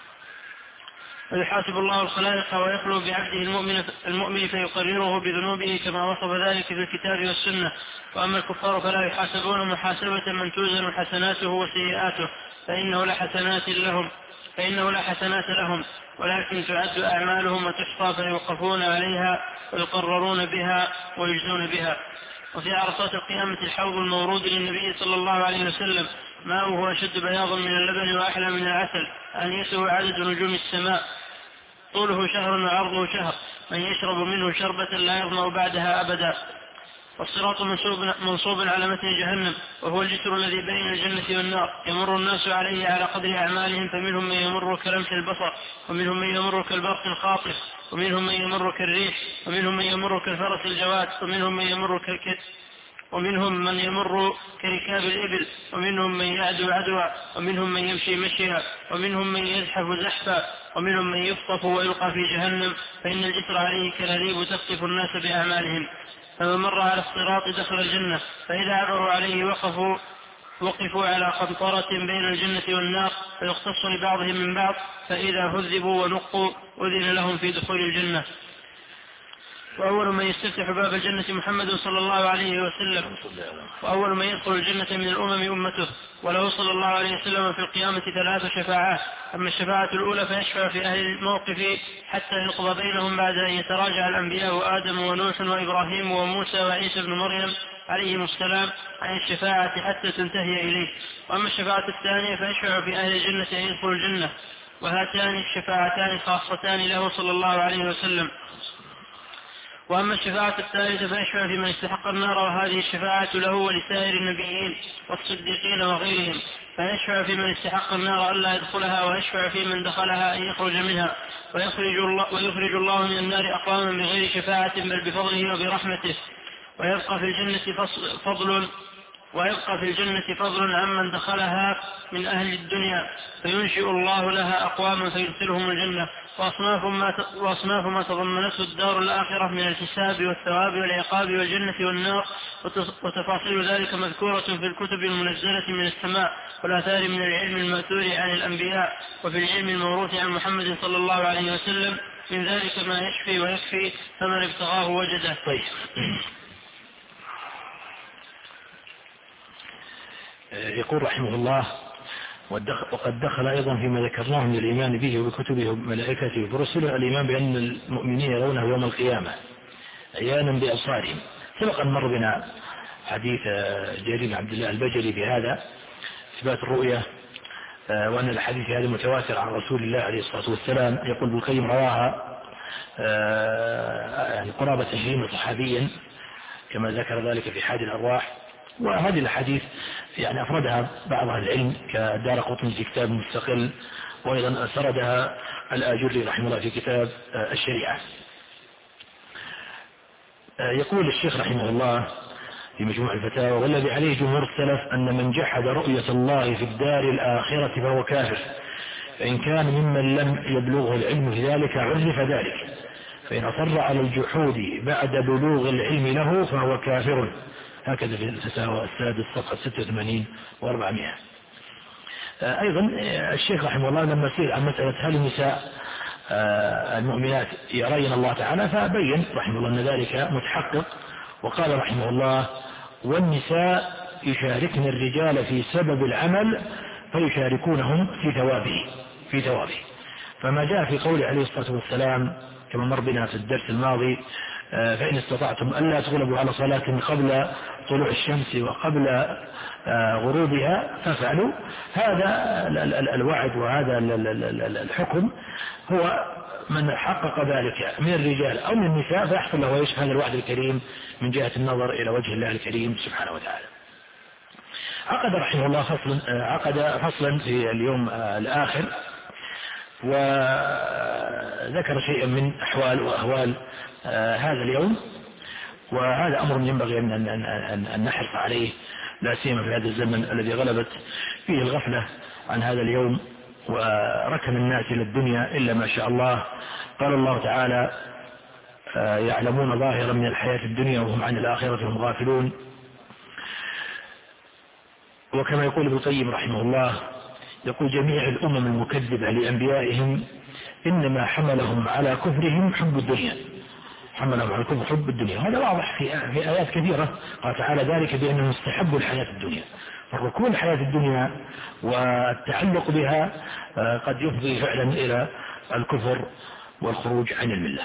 ويحاسب الله الخلائق ويخلو بعبده المؤمن, المؤمن فيقرره بذنوبه كما وصف ذلك في الكتاب والسنة. وأما الكفار فلا يحاسبون محاسبة من توزن حسناته وسيئاته، فإنه لا حسنات لهم فإنه لا حسنات لهم ولكن تعد أعمالهم وتحصى فيوقفون عليها ويقررون بها ويجزون بها. وفي عرصات القيامة الحوض المورود للنبي صلى الله عليه وسلم ماؤه أشد بياضا من اللبن وأحلى من العسل، آنيته عدد نجوم السماء، طوله شهر وعرضه شهر، من يشرب منه شربة لا يظمأ بعدها أبدا. والصراط منصوب, منصوب على متن جهنم، وهو الجسر الذي بين الجنة والنار، يمر الناس عليه على قدر أعمالهم، فمنهم من يمر كلمح البصر، ومنهم من يمر كالبرق الخاطف، ومنهم من يمر كالريح، ومنهم من يمر كالفرس الجواد، ومنهم من يمر كالكت ومنهم من يمر كركاب الإبل، ومنهم من يعدو عدوا، ومنهم من يمشي مشيا، ومنهم من يزحف زحفا، ومنهم من يخطف ويلقى في جهنم، فإن الجسر عليه كلاليب تخطف الناس بأعمالهم. فمن مر على الصراط دخل الجنة، فإذا عبروا عليه وقفوا وقفوا على قنطرة بين الجنة والنار، فيختص لبعضهم من بعض، فإذا هذبوا ونقوا أذن لهم في دخول الجنة. وأول من يستفتح باب الجنة محمد صلى الله عليه وسلم، وأول من يدخل الجنة من الأمم أمته، وله صلى الله عليه وسلم في القيامة ثلاث شفاعات. أما الشفاعة الأولى فيشفع في أهل الموقف حتى يقضى بينهم بعد أن يتراجع الأنبياء آدم ونوح وإبراهيم وموسى وعيسى بن مريم عليهم السلام عن الشفاعة حتى تنتهي إليه. وأما الشفاعة الثانية فيشفع في أهل الجنة أن يدخلوا الجنة، وهاتان الشفاعتان خاصتان له صلى الله عليه وسلم. وأما الشفاعة الثالثة فيشفع في من استحق النار، وهذه الشفاعة له ولسائر النبيين والصديقين وغيرهم، فيشفع في من استحق النار ألا يدخلها، ويشفع في من دخلها أن يخرج منها، ويخرج الله, ويخرج الله من النار أقواما بغير شفاعة بل بفضله وبرحمته. ويبقى في الجنة فضل ويبقى في الجنة فضل عمن دخلها من أهل الدنيا، فينشئ الله لها أقواما فيدخلهم الجنة. وأصناف ما, وأصناف ما تضمنته الدار الآخرة من الحساب والثواب والعقاب والجنة والنار، وتفاصيل ذلك مذكورة في الكتب المنزلة من السماء والآثار من العلم المأثور عن الأنبياء، وفي العلم الموروث عن محمد صلى الله عليه وسلم، من ذلك ما يشفي ويكفي، فمن ابتغاه وجده. طيب. يقول رحمه الله: وقد دخل أيضا فيما ذكرناه من الإيمان به وبكتبه وملائكته ورسله الإيمان بأن المؤمنين يرونه يوم القيامة عيانا بأبصارهم. سبق أن مر بنا حديث جرير بن عبد الله البجلي في هذا إثبات الرؤية، وأن الحديث هذا متواتر عن رسول الله عليه الصلاة والسلام. يقول ابن القيم رواها يعني قرابة عشرين صحابيا كما ذكر ذلك في حاد الأرواح. وهذه الحديث يعني أفردها بعض أهل العلم كدارقطني في كتاب مستقل، وأيضا سردها الآجري رحمه الله في كتاب الشريعة. يقول الشيخ رحمه الله في مجموع الفتاوى: والذي عليه جمهور السلف أن من جحد رؤية الله في الدار الآخرة فهو كافر، فإن كان ممن لم يبلغه العلم في ذلك عرف ذلك، فإن أصر على الجحود بعد بلوغ العلم له فهو كافر. هكذا في الفتاوى السادس صفحة ستة وثمانين وأربعمائة. أيضا الشيخ رحمه الله لما سئل عن مسألة هل النساء المؤمنات يرين الله تعالى فبين رحمه الله أن ذلك متحقق، وقال رحمه الله: والنساء يشاركن الرجال في سبب العمل فيشاركونهم في ثوابه في ثوابه فما جاء في قوله عليه الصلاة والسلام كما مر بنا في الدرس الماضي: فإن استطعتم ألا تغلبوا على صلاة قبل طلوع الشمس وقبل غروبها فافعلوا. هذا الوعد وهذا الحكم هو من حقق ذلك من الرجال أو من النساء فيحصل له ايش هذا الوعد الكريم من جهة النظر إلى وجه الله الكريم سبحانه وتعالى. عقد رحمه الله فصلا عقد فصلا في اليوم الآخر، وذكر شيئا من أحوال وأهوال هذا اليوم، وهذا أمر ينبغي أن نحرص عليه لا سيما في هذا الزمن الذي غلبت فيه الغفلة عن هذا اليوم وركن الناس إلى الدنيا إلا ما شاء الله. قال الله تعالى: يعلمون ظاهرا من الحياة الدنيا وهم عن الآخرة هم غافلون. وكما يقول ابن القيم رحمه الله يقول: جميع الأمم المكذبة لأنبيائهم إنما حملهم على كفرهم حب الدنيا حملهم على الكفر حب الدنيا. هذا واضح في في آيات كثيرة. قال تعالى: ذلك بأنهم استحبوا الحياة الدنيا. فركون الحياة الدنيا والتعلق بها قد يفضي فعلا إلى الكفر والخروج عن الملة.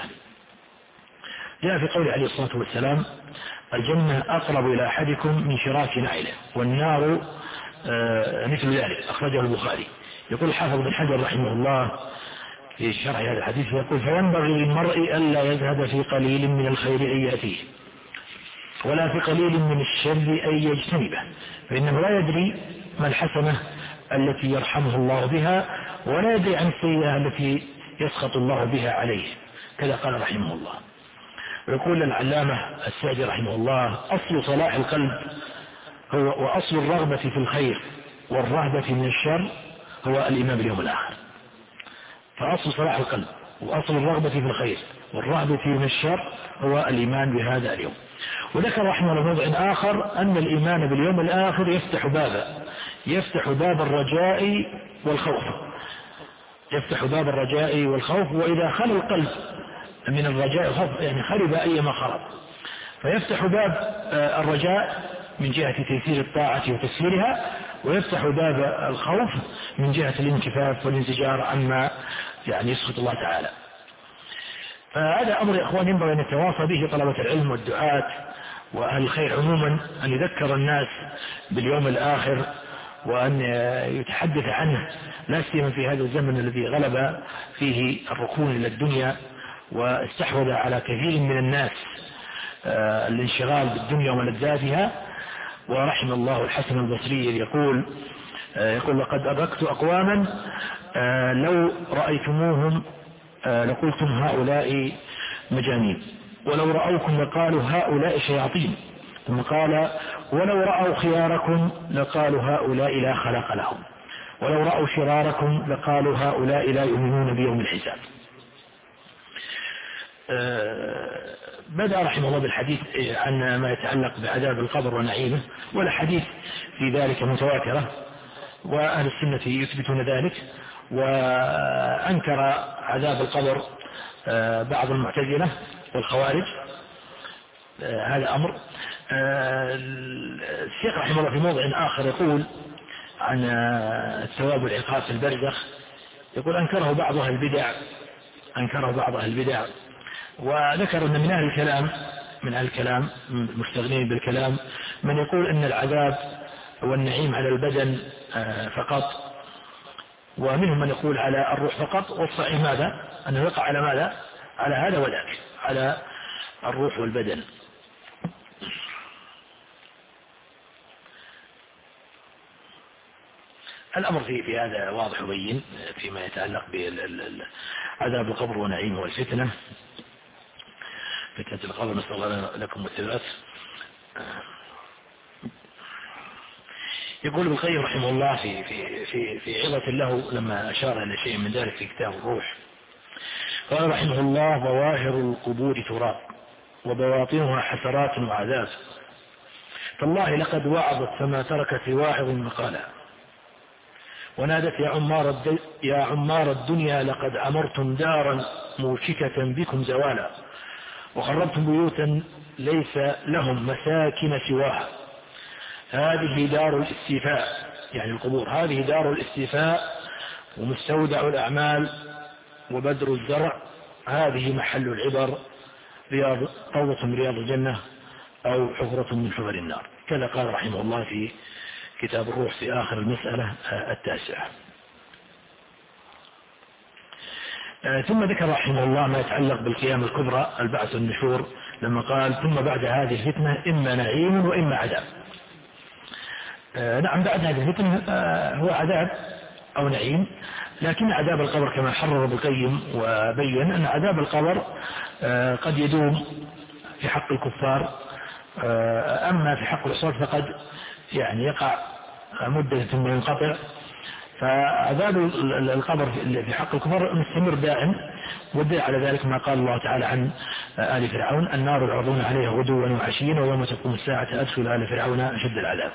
جاء في قول عليه الصلاة والسلام: الجنة أقرب إلى أحدكم من شراك نعله، والنار مثل ذلك. أخرجه البخاري. يقول الحافظ بن حجر رحمه الله في شرح هذا الحديث يقول: فينبغي للمرء ألا يزهد في قليل من الخير أن يأتيه، ولا في قليل من الشر أن يجتنبه، فإنه لا يدري ما الحسنة التي يرحمه الله بها، ولا يدري عن السيئة التي يسخط الله بها عليه. كذا قال رحمه الله. ويقول العلامة السعدي رحمه الله: أصل صلاح القلب هو وأصل الرغبة في الخير والرهبة من الشر هو الإيمان باليوم الآخر. فأصل صلاح القلب وأصل الرغبة في الخير والرهبة من الشر هو الإيمان بهذا اليوم. وذكر رحمه الله موضع آخر أن الإيمان باليوم الآخر يفتح بابا يفتح باب الرجاء والخوف يفتح باب الرجاء والخوف وإذا خلى القلب من الرجاء والخوف يعني خرب أيما خرب، فيفتح باب الرجاء من جهة تيسير الطاعة وتسهيلها، ويفتح باب الخوف من جهة الانكفاف والانزجار عما يعني يسخط الله تعالى. فهذا أمر يا إخوان ينبغي أن يتواصى به طلبة العلم والدعاة وأهل الخير عموما، أن يذكر الناس باليوم الآخر وأن يتحدث عنه، لا سيما في هذا الزمن الذي غلب فيه الركون إلى الدنيا واستحوذ على كثير من الناس آه الانشغال بالدنيا وملذاتها. ورحم الله الحسن البصري يقول آه يقول: لقد أدركت أقواما آه لو رأيتموهم آه لقلتم هؤلاء مجانين، ولو رأوكم لقالوا هؤلاء شياطين. ثم قال: ولو رأوا خياركم لقالوا هؤلاء لا خلق لهم، ولو رأوا شراركم لقالوا هؤلاء لا يؤمنون بيوم الحساب. أه بدأ رحمه الله بالحديث عن ما يتعلق بعذاب القبر ونعيمه، والحديث في ذلك متواترة، وأهل السنة يثبتون ذلك. وأنكر عذاب القبر أه بعض المعتزلة والخوارج، أه هذا أمر. أه الشيخ رحمه الله في موضع آخر يقول: عن الثواب والعقاب في البرزخ، يقول أنكره بعض أهل البدع أنكره بعض أهل البدع وذكر أن من أهل الكلام من أهل الكلام المستغنين بالكلام من يقول أن العذاب والنعيم على البدن فقط، ومنهم من يقول على الروح فقط، والصحيح ماذا؟ أنه يقع على ماذا؟ على هذا وذاك، على الروح والبدن. الأمر في في هذا واضح وبين فيما يتعلق بعذاب القبر ونعيمه والفتنة، فتنة القبر، نسأل الله لكم الثبات. يقول ابن القيم رحمه الله في في في في عظة له لما أشار إلى شيء من ذلك في كتاب الروح، قال رحمه الله: ظواهر القبور تراب وبواطنها حسرات وعذاب، فالله لقد وعظت فما تركت واعظ مقالا، ونادت يا عمار الد... يا عمار الدنيا لقد عمرتم دارا موشكة بكم زوالا، وخربتم بيوتا ليس لهم مساكن سواها، هذه دار الاستيفاء، يعني القبور، هذه دار الاستيفاء ومستودع الأعمال وبدر الزرع، هذه محل العبر، رياض روضة من رياض الجنة أو حفرة من حفر النار. كذا قال رحمه الله في كتاب الروح في آخر المسألة التاسعة. ثم ذكر رحمه الله ما يتعلق بالقيامة الكبرى، البعث والنشور، لما قال: ثم بعد هذه الفتنة إما نعيم وإما عذاب. نعم، بعد هذه الفتنة هو عذاب أو نعيم، لكن عذاب القبر كما حرر ابن القيم وبين أن عذاب القبر قد يدوم في حق الكفار، أما في حق العصاة فقد يعني يقع مدة ثم ينقطع. فعذاب القبر في حق الكفار مستمر دائم، والدليل على ذلك ما قال الله تعالى عن آل فرعون: النار يعرضون عليها غدوا وعشيا ويوم تقوم الساعة أدخلوا آل فرعون أشد العذاب.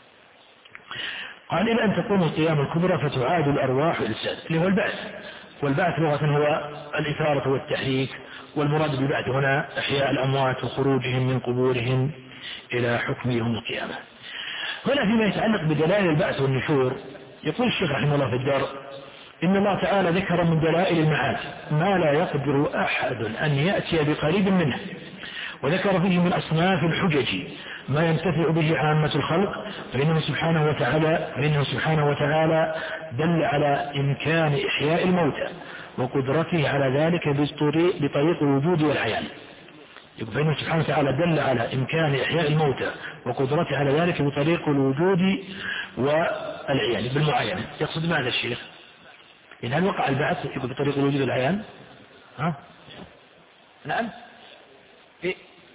قال: إلى أن تقوم القيامة الكبرى فتعاد الأرواح الإجساد، اللي هو البعث، والبعث لغة هو الإثارة والتحريك، والمراد بالبعث هنا إحياء الأموات وخروجهم من قبورهم إلى حكم يوم القيامة. هنا فيما يتعلق بدلائل البعث والنشور، يقول الشيخ رحمه الله في الدار: إن الله تعالى ذكر من دلائل المعاد ما لا يقدر أحد أن يأتي بقريب منه، وذكر فيه من أصناف الحجج ما ينتفع به عامة الخلق، فإنه سبحانه وتعالى فإنه سبحانه وتعالى دل على إمكان إحياء الموتى وقدرته على ذلك بطريق الوجود والعيان. فإنه سبحانه وتعالى دل على إمكان إحياء الموتى وقدرته على ذلك بطريق الوجود والعيان بالمعاينة. يقصد ماذا الشيخ؟ إن هل وقع البعث يقول بطريق الوجود والعيان؟ ها؟ نعم؟ إيه؟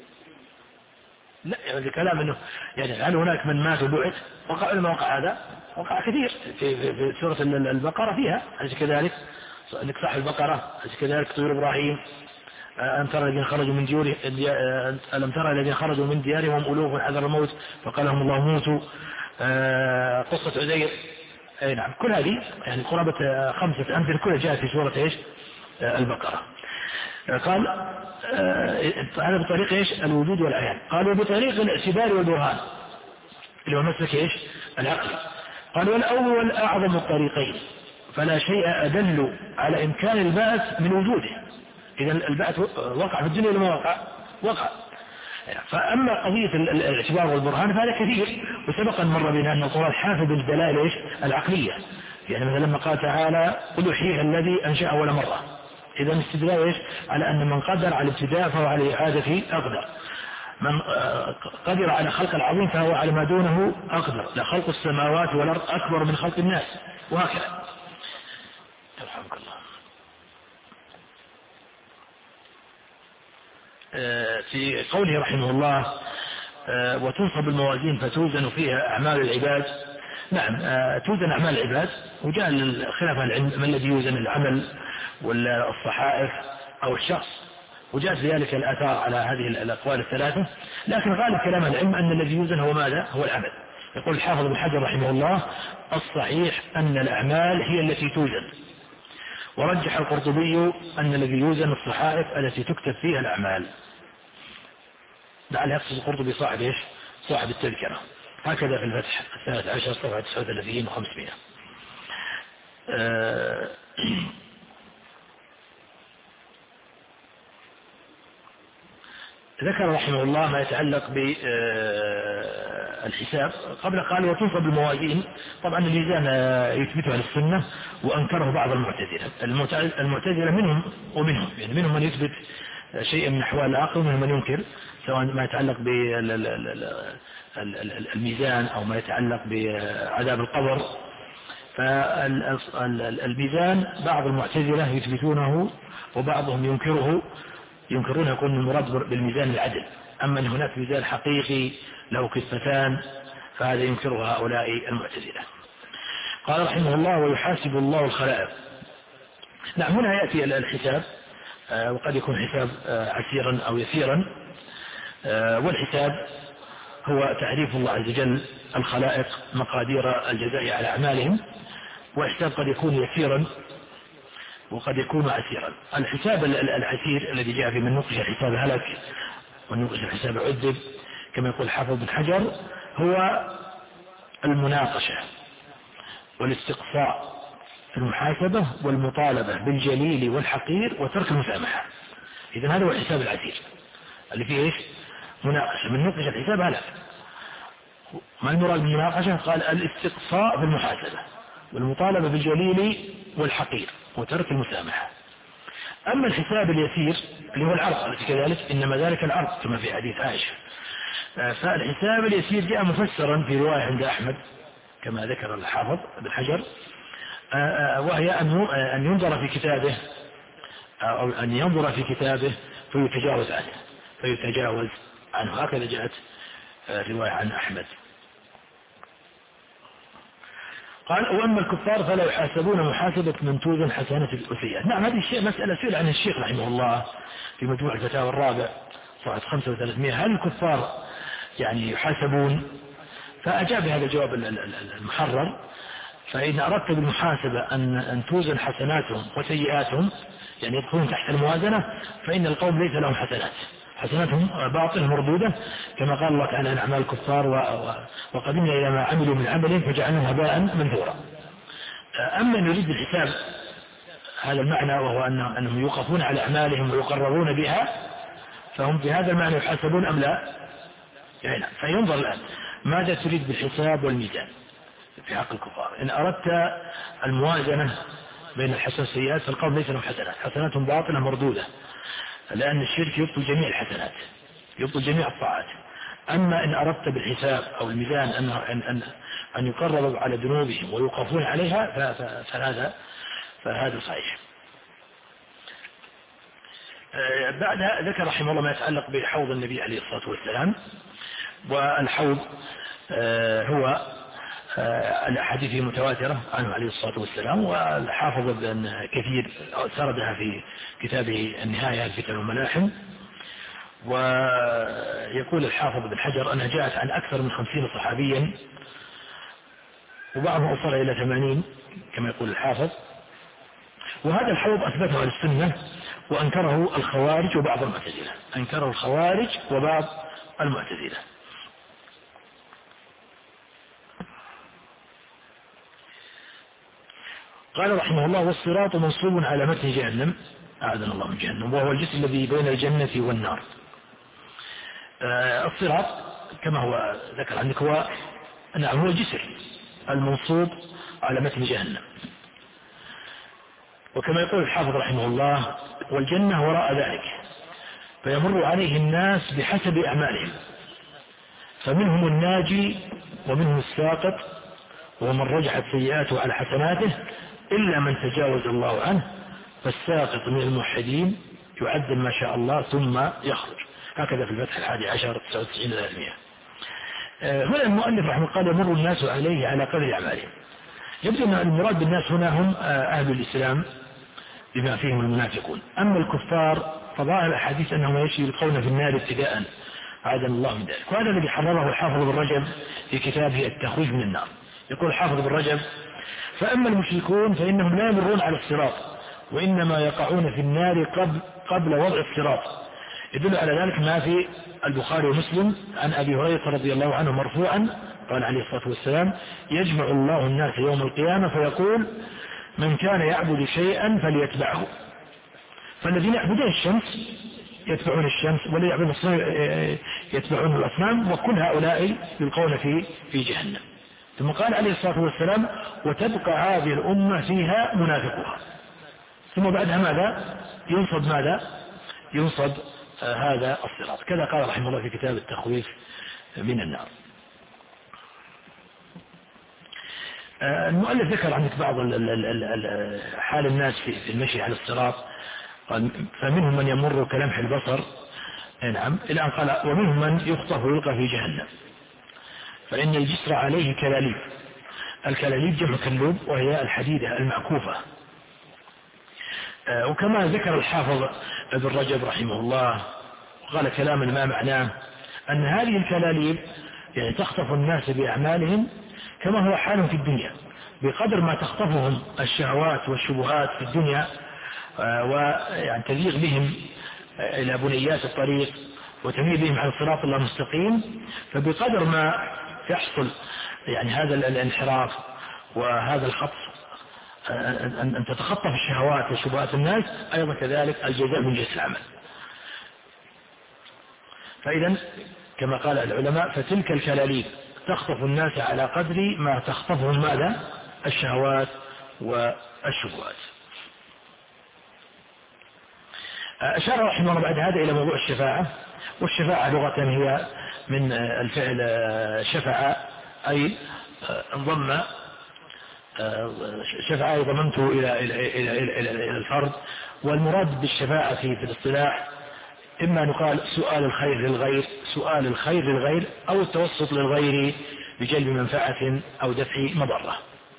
لا، يعني الكلام انه يعني هل هناك من مات وبعث؟ وقع ولا ما وقع هذا؟ وقع كثير في, في, في سورة البقرة فيها، أليس كذلك؟ انك صح البقرة، أليس كذلك؟ طيور إبراهيم، ألم ترى الذين خرجوا من ديارهم ألم ترى الذين خرجوا من ديارهم ألوف حذر الموت فقال لهم الله موتوا، قصة عزير، أي نعم، كل هذه يعني قرابة خمسة أمثلة كلها جاءت في سورة إيش؟ البقرة. قال هذا بطريق إيش؟ الوجود والعيان. قال وبطريق الاعتبار والبرهان اللي هو مسلك إيش؟ العقل. قال والأول أعظم الطريقين، فلا شيء أدل على إمكان البعث من وجوده. إذا البعث وقع في الدنيا ولا وقع؟ وقع. فأما قضية الاعتبار والبرهان فهذا كثير، وسبق أن مر بنا أن القرآن حافظ الدلائل إيش؟ العقلية. يعني مثلا لما قال تعالى قل يحييها الذي أنشأ أول مرة، إذا الاستدلال إيش؟ على أن من قدر على الابتداء فهو على إعادته أقدر، من قدر على خلق العظيم فهو على ما دونه أقدر، لخلق السماوات والأرض أكبر من خلق الناس، وهكذا. يرحمك الله. في قوله رحمه الله وتنصب الموازين فتوزن فيها أعمال العباد، نعم توزن أعمال العباد، وجاء خلاف العلم ما الذي يوزن، العمل ولا الصحائف أو الشخص، وجاءت ذلك الآثار على هذه الأقوال الثلاثة، لكن غالب كلام العلم أن الذي يوزن هو ماذا؟ هو العمل. يقول الحافظ ابن حجر رحمه الله الصحيح أن الأعمال هي التي توزن، ورجح القرطبي أن الذي يوزن الصحائف التي تكتب فيها الأعمال. لعل يقصد القرطبي صاحب إيش؟ صاحب التذكرة. هكذا في الفتح الثالث عشر صفحة تسعة وثلاثين وخمسمائة. أه ذكر رحمه الله ما يتعلق بالحساب. قبل قال وتنصب الموازين. طبعا الميزان يثبتها السنة وأنكره بعض المعتزلة. المعتزلة منهم ومنهم، يعني منهم من يثبت شيئا من أحوال العقل ومنهم من ينكر، سواء ما يتعلق بالميزان أو ما يتعلق بعذاب القبر. فالميزان بعض المعتزلة يثبتونه وبعضهم ينكره، ينكرون يكون المراد بالميزان العدل. أما أن هناك ميزان حقيقي له كفتان فهذا ينكره هؤلاء المعتزلة. قال رحمه الله ويحاسب الله الخلائق. نعم، هنا يأتي الحساب وقد يكون حساب عسيرا أو يسيرا. والحساب هو تعريف الله عز وجل الخلائق مقادير الجزاء على أعمالهم، والحساب قد يكون يسيرا وقد يكون عسيرا. الحساب العسير الذي جاء في من نقش الحساب هلك ومن نقش الحساب عذب كما يقول حافظ بن حجر، هو المناقشة والاستقصاء في المحاسبة والمطالبة بالجليل والحقير وترك المسامحة. إذن هذا هو الحساب العسير اللي فيه إيش؟ مناقشة. من نقش الحساب هلك. ما المراد بالمناقشة؟ قال الاستقصاء في المحاسبة والمطالبة بالجليل والحقير وترك المسامحة. أما الحساب اليسير اللي هو العرض، التي كذلك إنما ذلك العرض كما في حديث عائشة. فالحساب اليسير جاء مفسرا في رواية عند أحمد كما ذكر الحافظ بن حجر، وهي أن ينظر في كتابه أو أن ينظر في كتابه فيتجاوز عنه فيتجاوز عنه هكذا جاءت رواية عن أحمد. قال وأما الكفار فلا يحاسبون محاسبة من توزن حسنات السيئات. نعم، هذه الشيء مسألة سئل عن الشيخ رحمه الله في مجموع الفتاوى الرابع صفحة خمسة وثلاثمائة، هل الكفار يعني يحاسبون؟ فأجاب بهذا الجواب المحرر. فإن أردت بالمحاسبة أن أن توزن حسناتهم وسيئاتهم، يعني يدخلون تحت الموازنة، فإن القوم ليس لهم حسنات، حسناتهم باطلة مردودة كما قال الله تعالى عن أعمال الكفار وقدمنا إلى ما عملوا من عمل فجعلناه هباء منثورا. أما أن يريد الحساب هذا المعنى وهو أنهم يوقفون على أعمالهم ويقررون بها، فهم في هذا المعنى يحاسبون أم لا؟ يعني فينظر الآن ماذا تريد بالحساب والميزان في حق الكفار. إن أردت الموازنة بين الحسن والسيئات فالقوم ليس لهم حسنات، حسناتهم باطلة مردودة، لأن الشرك يبطل جميع الحسنات، يبطل جميع الطاعات. أما إن أردت بالحساب أو الميزان أن أن أن, أن يقرروا على ذنوبهم ويوقفون عليها فهذا فهذا صحيح. بعدها ذكر رحمه الله ما يتعلق بحوض النبي عليه الصلاة والسلام. والحوض هو الأحاديث متواترة عنه عليه الصلاة والسلام، والحافظ ابن كثير سردها في كتابه النهاية الفتن والملاحم. ويقول الحافظ ابن حجر أنها جاءت عن أكثر من خمسين صحابيا وبعضهم وصل إلى ثمانين كما يقول الحافظ. وهذا الحوض أثبته على السنة وأنكره الخوارج وبعض المعتزلة، أنكره الخوارج وبعض المعتزلة. قال رحمه الله والصراط منصوب على متن جهنم، أعاذنا الله من جهنم، وهو الجسر الذي بين الجنة والنار. آه الصراط كما هو ذكر عندك هو نعم هو الجسر المنصوب على متن جهنم. وكما يقول الحافظ رحمه الله والجنة وراء ذلك، فيمر عليه الناس بحسب أعمالهم، فمنهم الناجي ومنهم الساقط ومن رجحت سيئاته على حسناته إلا من تجاوز الله عنه، فالساقط من الموحدين يعذب ما شاء الله ثم يخرج. هكذا في الفتح الحادي عشر تسعة وتسعين ثلاثمائة. هنا المؤلف رحمه الله قال يمر الناس عليه على قدر أعمالهم. يبدو أن المراد بالناس هنا هم أهل الإسلام بما فيهم المنافقون. أما الكفار فظاهر الحديث أنهم يلقون في النار ابتداء، عاذنا الله من ذلك. وهذا الذي حرره الحافظ بن رجب في كتابه التخريج من النار. يقول الحافظ بن رجب فأما المشركون فإنهم لا يمرون على الصراط وإنما يقعون في النار قبل, قبل وضع الصراط. يدل على ذلك ما في البخاري ومسلم عن أبي هريرة رضي الله عنه مرفوعا قال عليه الصلاة والسلام يجمع الله الناس يوم القيامة فيقول من كان يعبد شيئا فليتبعه، فالذين يعبدون الشمس يتبعون الشمس، والذين يعبدون الأصنام يتبعون الأصنام، وكل هؤلاء يلقون في في جهنم. ثم قال عليه الصلاة والسلام وتبقى هذه الأمة فيها منافقها، ثم بعدها ماذا ينصب ماذا ينصب آه هذا الصراط. كذا قال رحمه الله في كتاب التخويف من النار. آه المؤلف ذكر عندك بعض ال ال ال ال حال الناس في المشي على الصراط، قال فمنهم من يمر كلمح البصر، نعم، الآن قال ومنهم من يخطف ويلقى في جهنم، فإن الجسر عليه كلاليب. الكلاليب جمع كلوب وهي الحديدة المعكوفة. آه وكما ذكر الحافظ ابن رجب رحمه الله وقال كلاما ما معناه أن هذه الكلاليب يعني تخطف الناس بأعمالهم كما هو حالهم في الدنيا، بقدر ما تخطفهم الشهوات والشبهات في الدنيا آه ويعني تزيغ بهم آه إلى بنيات الطريق وتميل بهم عن صراط الله المستقيم، فبقدر ما يحصل يعني هذا الانحراف وهذا الخطف أن تتخطف الشهوات وشبهات الناس، أيضا كذلك الجزاء من جنس العمل. فإذا كما قال العلماء فتلك الكلاليب تخطف الناس على قدر ما تخطفهم ماذا الشهوات والشبهات. أشار رحمه الله بعد هذا إلى موضوع الشفاعة، والشفاعة لغة هي من الفعل شفع أي انضم، شفاعة ضمنته إلى إلى إلى إلى إلى الفرد. والمراد بالشفاعة في الاصطلاح إما نقال سؤال الخير للغير سؤال الخير للغير أو التوسط للغير بجلب منفعة أو دفع مضرة.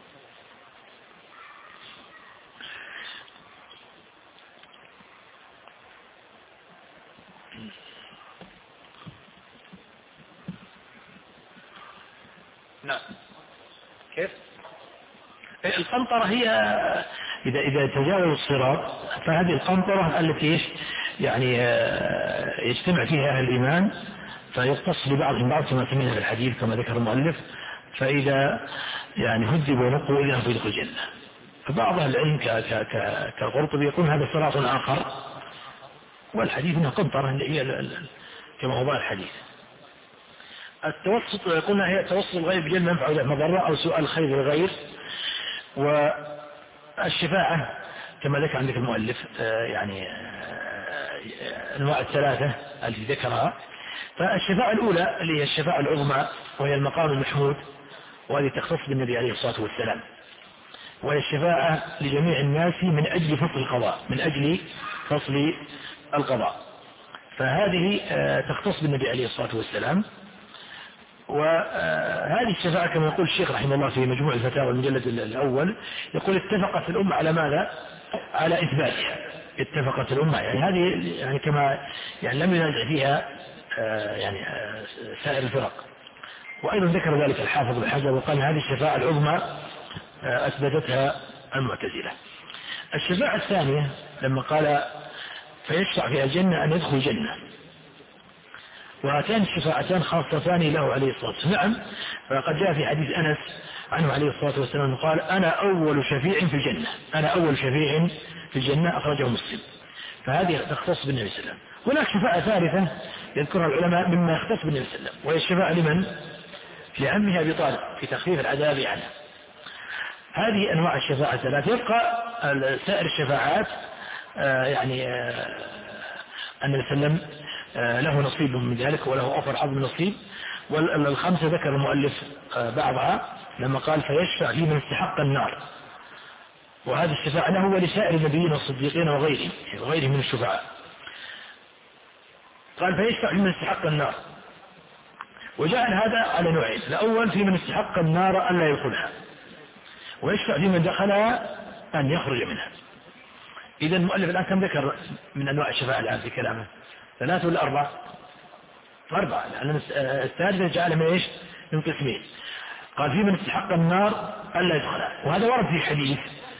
نعم. كيف؟ القنطرة هي إذا إذا تجاوز الصراط فهذه القنطرة التي يعني يجتمع فيها أهل الإيمان فيقتص لبعضهم بعض كما سمعنا في الحديث كما ذكر المؤلف، فإذا يعني هذبوا ونقوا إذا في دخول الجنة. فبعض أهل العلم كالقرطبي يقول هذا صراط آخر، والحديث أنها قنطرة هي كما هو الحديث. التوسط قلنا هي توسط الغير بجلب منفعة ولا مضرة أو سؤال الخير للغير. والشفاعة كما ذكر عندك المؤلف يعني أنواع الثلاثة التي ذكرها. فالشفاعة الأولى اللي هي الشفاعة العظمى وهي المقام المحمود، وهذه تختص بالنبي عليه الصلاة والسلام، وهي الشفاعة لجميع الناس من أجل فصل القضاء من أجل فصل القضاء، فهذه تختص بالنبي عليه الصلاة والسلام. وهذه الشفاعة كما يقول الشيخ رحمه الله في مجموع الفتاوى المجلد الأول يقول اتفقت الأمة على ماذا؟ على إثباتها. اتفقت الأمة يعني هذه يعني كما يعني لم ينازع فيها يعني سائر الفرق. وأيضا ذكر ذلك الحافظ بن حجر وقال هذه الشفاعة العظمى أثبتتها المعتزلة. الشفاعة الثانية لما قال فيشفع في الجنة أن يدخل الجنة، وهاتان الشفاعتان خاصتان له عليه الصلاة والسلام. نعم، فقد جاء في حديث أنس عنه عليه الصلاة والسلام قال أنا أول شفيع في الجنة أنا أول شفيع في الجنة أخرجه مسلم. فهذه تختص بالنبي صلى الله عليه وسلم. هناك شفاعة ثالثة يذكرها العلماء مما يختص بالنبي صلى الله عليه وسلم، وهي الشفاعة لمن؟ لعمه أبي طالب في تخفيف العذاب عنه. هذه أنواع الشفاعة الثلاث. يبقى سائر الشفاعات آه يعني آه النبي صلى الله عليه وسلم آه له نصيب من ذلك وله أفر حظ من نصيب. والخمسة ذكر المؤلف آه بعضها لما قال فيشفع في من استحق النار، وهذه الشفاعة له ولسائر النبيين والصديقين وغيرهم وغيرهم من الشفعاء. قال فيشفع في من استحق النار، وجعل هذا على نوعين. الأول في من استحق النار أن لا يدخلها، ويشفع في من دخلها أن يخرج منها. إذا المؤلف الآن كم ذكر من أنواع الشفاعة الآن في كلامه؟ ثلاثة ولا أربعة؟ أربعة، لأن الثالثة جعل من إيش؟ من قسمين. قال في من استحق النار أن لا يدخلها، وهذا ورد في حديث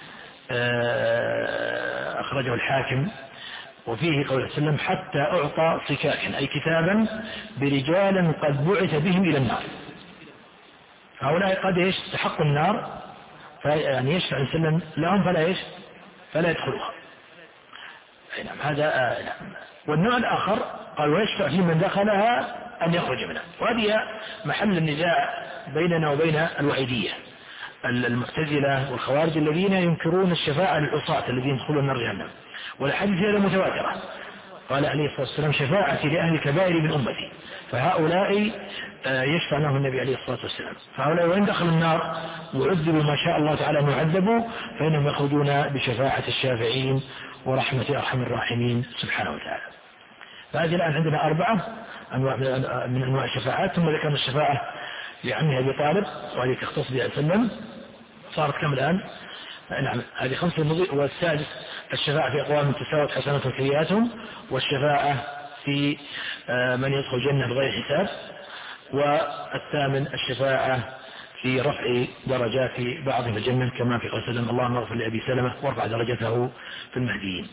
أخرجه الحاكم وفيه قول وسلم حتى أعطى صكاكا أي كتابا برجال قد بعث بهم إلى النار. هؤلاء قد إيش استحقوا النار يعني يشفع السلم لهم فلا إيش فلا يدخلوها. نعم هذا آه نعم. والنوع الآخر قال ويشفع في من دخلها أن يخرج منها، وهذه محل النزاع بيننا وبين الوحيدية المعتزلة والخوارج الذين ينكرون الشفاعة للعصاة الذين يدخلون النار جهنم، والحديث هذا متواترة. قال عليه الصلاة والسلام شفاعتي لأهل الكبائر من أمتي، فهؤلاء يشفع لهم النبي عليه الصلاة والسلام. فهؤلاء وإن دخلوا النار وعذبوا ما شاء الله تعالى أن يعذبوا فإنهم يخرجون بشفاعة الشافعين ورحمة أرحم الراحمين سبحانه وتعالى. فهذه الآن عندنا أربعة أنواع من أنواع الشفاعات، ثم ذكرنا الشفاعة لعمه أبي طالب وهذه تختص بها سلم، صارت كم الآن؟ نعم هذه خمسة المضي. والسادس الشفاعة في أقوام تساوت حسنات سيئاتهم، والشفاعة في من يدخل الجنة بغير حساب، والثامن الشفاعة في رفع درجات بعضهم في الجنة كما في قول سلم اللهم اغفر لأبي سلمة وارفع درجته في المهديين.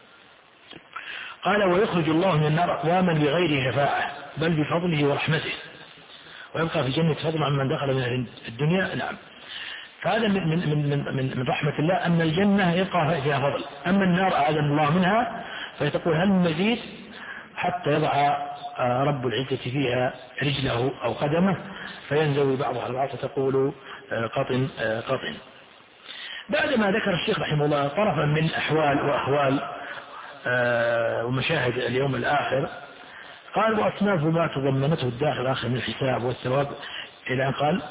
قال ويخرج الله من النار أقواما بغير شفاعة بل بفضله ورحمته، ويبقى في الجنة فضل عن من دخل من الدنيا. نعم فهذا من, من, من, من, من رحمة الله أن الجنة يبقى فيها فضل، أما النار أعاذنا الله منها فيتقول هل مزيد حتى يضع رب العزة فيها رجله أو قدمه فينزوي بعضها البعض فتقول قطن قطن. بعدما ذكر الشيخ رحمه الله طرفا من أحوال وأهوال ومشاهد اليوم الآخر قال وأصناف ما تضمنته الداخل الآخر من الحساب والثواب إلى أن قال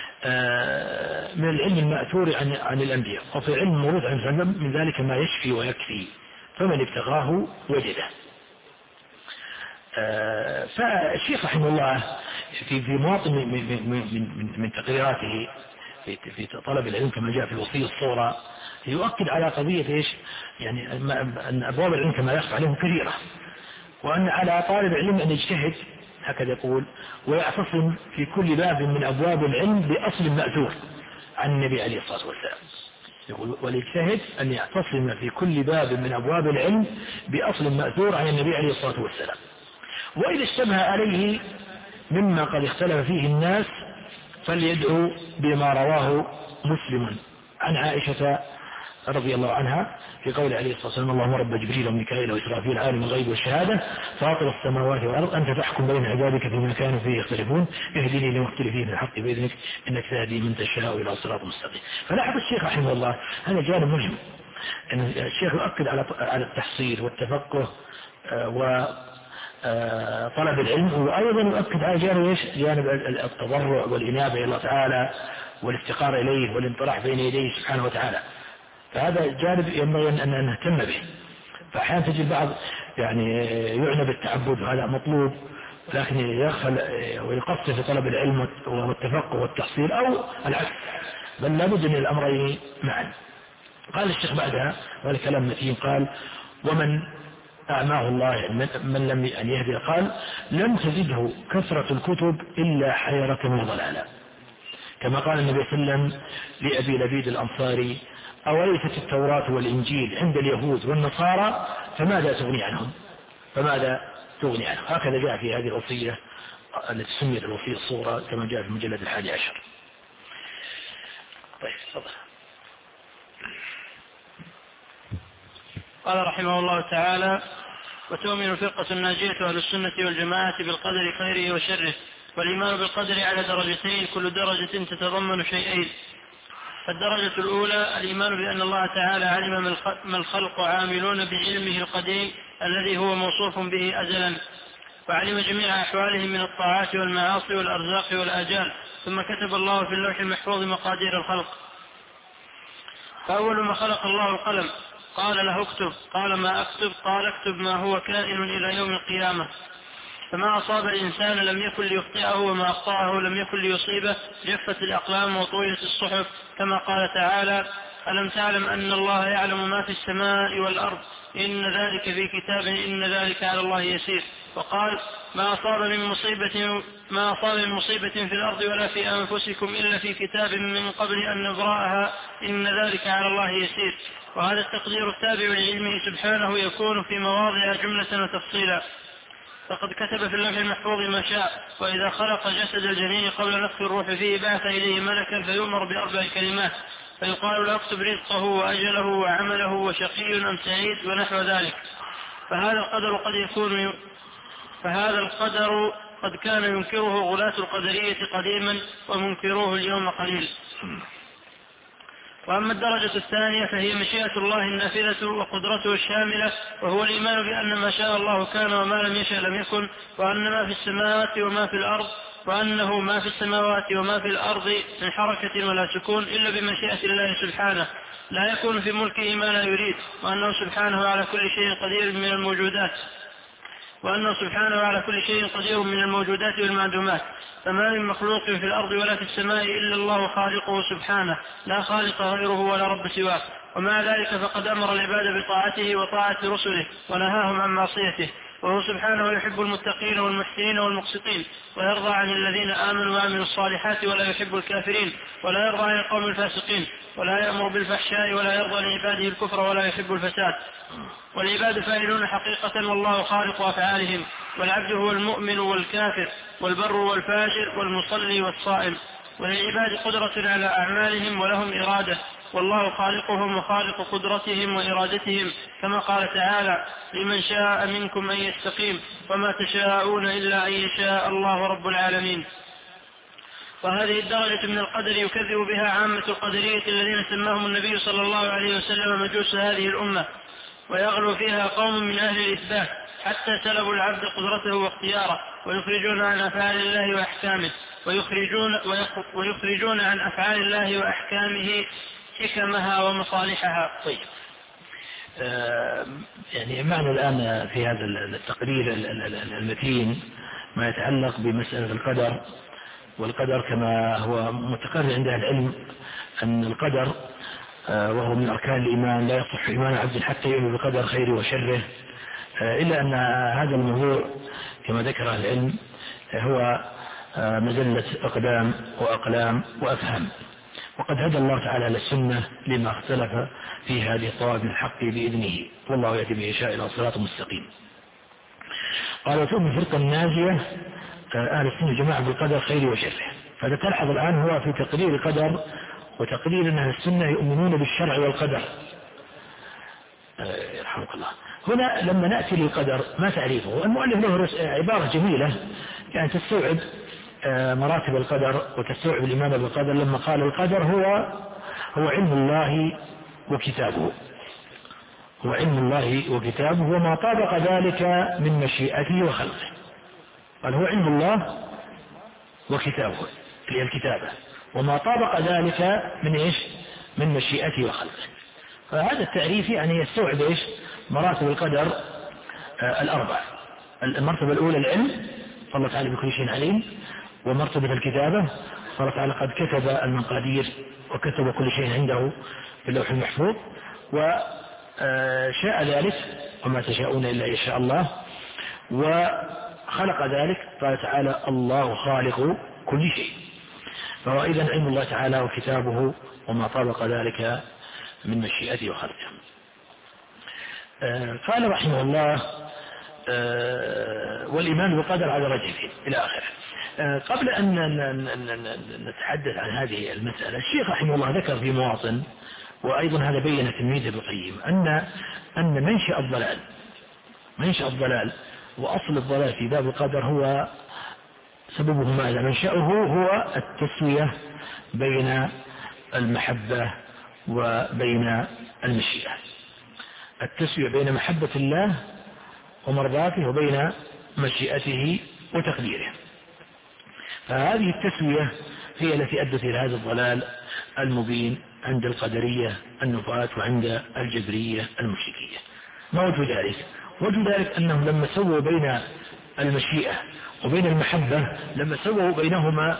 من العلم المأثور عن, عن الأنبياء، وفي علم الموروث عن السلام من ذلك ما يشفي ويكفي فمن ابتغاه وجده. فالشيخ رحمه الله في في مواطن من, من, من, من تقريراته في, في طلب العلم كما جاء في وصية الصورة يؤكد على قضية إيش يعني أن أبواب العلم كما يخفى عليهم كثيرة، وأن على طالب العلم أن يجتهد هكذا يقول ويعتصم في كل باب من أبواب العلم بأصل مأثور عن النبي عليه الصلاة والسلام. يقول وليجتهد أن يعتصم في كل باب من أبواب العلم بأصل مأثور عن النبي عليه الصلاة والسلام، وإذا اشتبه عليه مما قد اختلف فيه الناس فليدعو بما رواه مسلم عن عائشة رضي الله عنها في قول عليه الصلاة والسلام اللهم رب جبريل وميكائيل وإسرافيل عالم الغيب والشهادة فاطر السماوات والأرض أنت تحكم بين عبادك فيما كانوا فيه يختلفون اهدني لما اختلف فيه من الحق بإذنك إنك تهدي من تشاء إلى صراط مستقيم. فلاحظ الشيخ رحمه الله هذا جانب مهم، أن الشيخ يؤكد على على التحصيل والتفقه و طلب العلم، وأيضا يؤكد على جانب جانب التضرع والإنابة إلى الله تعالى والافتقار إليه والانطراح بين يديه سبحانه وتعالى. فهذا جانب ينبغي أن نهتم به. فأحيانا تجد بعض يعني يعنى بالتعبد وهذا مطلوب لكن يغفل ويقصر في طلب العلم والتفقه والتحصيل أو العكس، بل لابد من الأمرين معا. قال الشيخ بعدها وهذا كلام متين قال ومن أعماه الله يعني من لم يعني يهدي قال لم تزده كثرة الكتب إلا حيرة وضلالا، كما قال النبي صلى الله عليه وسلم لأبي لبيد الأنصاري أوليست التوراة والإنجيل عند اليهود والنصارى فماذا تغني عنهم فماذا تغني عنهم. هكذا جاء في هذه الوصية التي سميت الوصية الصورة كما جاء في المجلد الحادي عشر. طيب تفضل. قال رحمه الله تعالى وتؤمن الفرقة الناجية أهل السنة والجماعة بالقدر خيره وشره، والإيمان بالقدر على درجتين كل درجة تتضمن شيئين. فالدرجة الأولى الإيمان بأن الله تعالى علم ما الخلق عاملون بعلمه القديم الذي هو موصوف به أزلا، وعلم جميع أحوالهم من الطاعات والمعاصي والأرزاق والآجال، ثم كتب الله في اللوح المحفوظ مقادير الخلق. فأول ما خلق الله القلم قال له اكتب، قال ما أكتب؟ قال اكتب ما هو كائن إلى يوم القيامة. فما أصاب الإنسان لم يكن ليخطئه وما أخطأه لم يكن ليصيبه، جفت الأقلام وطويت الصحف، كما قال تعالى ألم تعلم أن الله يعلم ما في السماء والأرض إن ذلك في كتاب إن ذلك على الله يسير. وقال ما أصاب من مصيبة ما أصاب من مصيبة في الأرض ولا في أنفسكم إلا في كتاب من قبل أن نبرأها إن ذلك على الله يسير. وهذا التقدير التابع لعلمه سبحانه يكون في مواضع جملة وتفصيلا. فقد كتب في اللوح المحفوظ ما شاء. وإذا خلق جسد الجنين قبل نفخ الروح فيه بعث إليه ملكا فيؤمر بأربع كلمات فيقال له اكتب رزقه وأجله وعمله وشقي أم سعيد ونحو ذلك. فهذا القدر قد يكون فهذا القدر قد كان ينكره غلاة القدرية قديما ومنكروه اليوم قليل. وأما الدرجة الثانية فهي مشيئة الله النافذة وقدرته الشاملة، وهو الإيمان بأن ما شاء الله كان وما لم يشأ لم يكن، وأن ما في السماوات وما في الأرض وأنه ما في السماوات وما في الأرض من حركة ولا سكون إلا بمشيئة الله سبحانه، لا يكون في ملكه ما لا يريد، وأنه سبحانه على كل شيء قدير من الموجودات وأنه سبحانه على كل شيء قدير من الموجودات والمعدومات. فما من مخلوق في الأرض ولا في السماء إلا الله خالقه سبحانه، لا خالق غيره ولا رب سواه. ومع ذلك فقد أمر العباد بطاعته وطاعة رسله ونهاهم عن معصيته، وهو سبحانه يحب المتقين والمحسنين والمقسطين، ويرضى عن الذين آمنوا وعملوا الصالحات ولا يحب الكافرين، ولا يرضى عن القوم الفاسقين، ولا يأمر بالفحشاء ولا يرضى لعباده الكفر ولا يحب الفساد. والعباد فاعلون حقيقة والله خالق أفعالهم، والعبد هو المؤمن والكافر والبر والفاجر والمصلي والصائم. وللعباد قدرة على أعمالهم ولهم إرادة، والله خالقهم وخالق قدرتهم وإرادتهم، كما قال تعالى: لمن شاء منكم أن يستقيم وما تشاءون إلا أن يشاء الله رب العالمين. وهذه الدرجة من القدر يكذب بها عامة القدرية الذين سماهم النبي صلى الله عليه وسلم مجوس هذه الأمة، ويغلو فيها قوم من أهل الإثبات حتى سلبوا العبد قدرته واختياره، ويخرجون عن أفعال الله وأحكامه ويخرجون, ويخرجون عن أفعال الله وأحكامه حكمها ومصالحها. طيب، آه يعني معنا الآن في هذا التقرير المتين ما يتعلق بمسألة القدر. والقدر كما هو متقرر عند العلم أن القدر آه وهو من أركان الإيمان، لا يصح إيمان عبد حتى يؤمن بقدر خيره وشره، آه إلا أن هذا الموضوع كما ذكر العلم هو آه مزلة أقدام وأقلام وأفهام. وقد هدى الله تعالى على السنة لما اختلف في هذه الطوائف من الحق بإذنه، والله يأتي به يشاء إلى صراط مستقيم. قال: وتؤمن الفرقة الناجية أهل السنة جماعة بالقدر خيره وشره. فهذا تلحظ الآن هو في تقرير القدر وتقرير أن أهل السنة يؤمنون بالشرع والقدر. يرحمك الله. هنا لما نأتي للقدر ما تعريفه؟ المؤلف له عبارة جميلة يعني تستوعب مراتب القدر وتستوعب الإيمان بالقدر، لما قال: القدر هو هو علم الله وكتابه، هو علم الله وكتابه وما طابق ذلك من مشيئته وخلقه. قال: هو علم الله وكتابه في الكتابة وما طابق ذلك من إيش؟ من مشيئته وخلقه. فهذا التعريف يعني يستوعب إيش؟ مراتب القدر آه الأربع. المرتبة الأولى العلم، الله تعالى بكل شيء عليم. ومرتبة الكتابة، الله تعالى قد كتب المقادير وكتب كل شيء عنده في اللوح المحفوظ، وشاء ذلك وما تشاءون إلا إن شاء الله. وخلق ذلك، قال تعالى: الله خالق كل شيء. فهو إذن علم الله تعالى وكتابه وما طابق ذلك من مشيئته وخلقه. آه قال رحمه الله: آه والإيمان بالقدر على درجتين إلى آخره. آه قبل أن نتحدث عن هذه المسألة، الشيخ رحمه الله ذكر في مواطن، وأيضا هذا بين تلميذه ابن القيم، أن أن منشأ الضلال منشأ الضلال وأصل الضلال في باب القدر هو سببه ماذا؟ منشأه هو التسوية بين المحبة وبين المشيئة، التسوية بين محبة الله ومرضاته وبين مشيئته وتقديره. فهذه التسوية هي التي أدت إلى هذا الضلال المبين عند القدرية النفاة وعند الجبرية المشركية. ما وجه ذلك؟ وجه ذلك أنهم لما سووا بين المشيئة وبين المحبة، لما سووا بينهما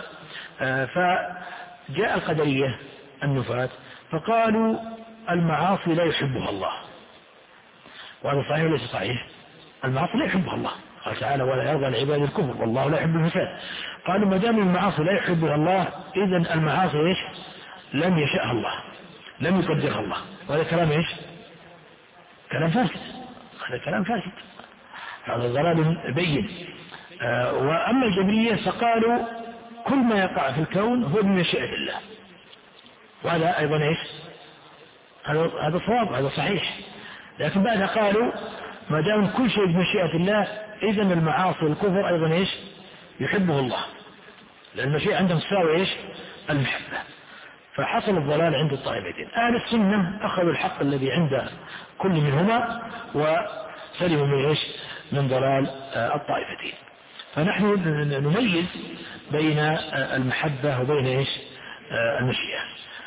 فجاء القدرية النفاة فقالوا: المعاصي لا يحبها الله. وهذا صحيح وليس صحيح؟ المعاصي لا يحبها الله، قال تعالى: ولا يرضى لعباد الكفر والله لا يحب الفساد. قالوا: ما دام المعاصي لا يحبها الله، إذن المعاصي ايش؟ لم يشاءها الله، لم يقدرها الله. وهذا كلام ايش؟ كلام فاسد، هذا كلام فاسد. هذا ضلال بين. آه وأما الجبرية فقالوا كل ما يقع في الكون هو بمشيئة الله، وهذا أيضا إيش؟ هذا هذا صواب، هذا صحيح. لكن بعدها قالوا ما دام كل شيء بمشيئة الله إذن المعاصي والكفر أيضا إيش؟ يحبه الله، لأن المشيئة عندهم تساوي إيش؟ المحبة. فحصل الضلال عند الطائفتين. أهل السنة أخذوا الحق الذي عند كل منهما وسلموا من إيش؟ من ضلال الطائفتين. فنحن نميز بين المحبة وبين إيش؟ المشيئة.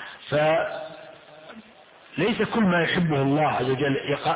فليس كل ما يحبه الله عز وجل يقع،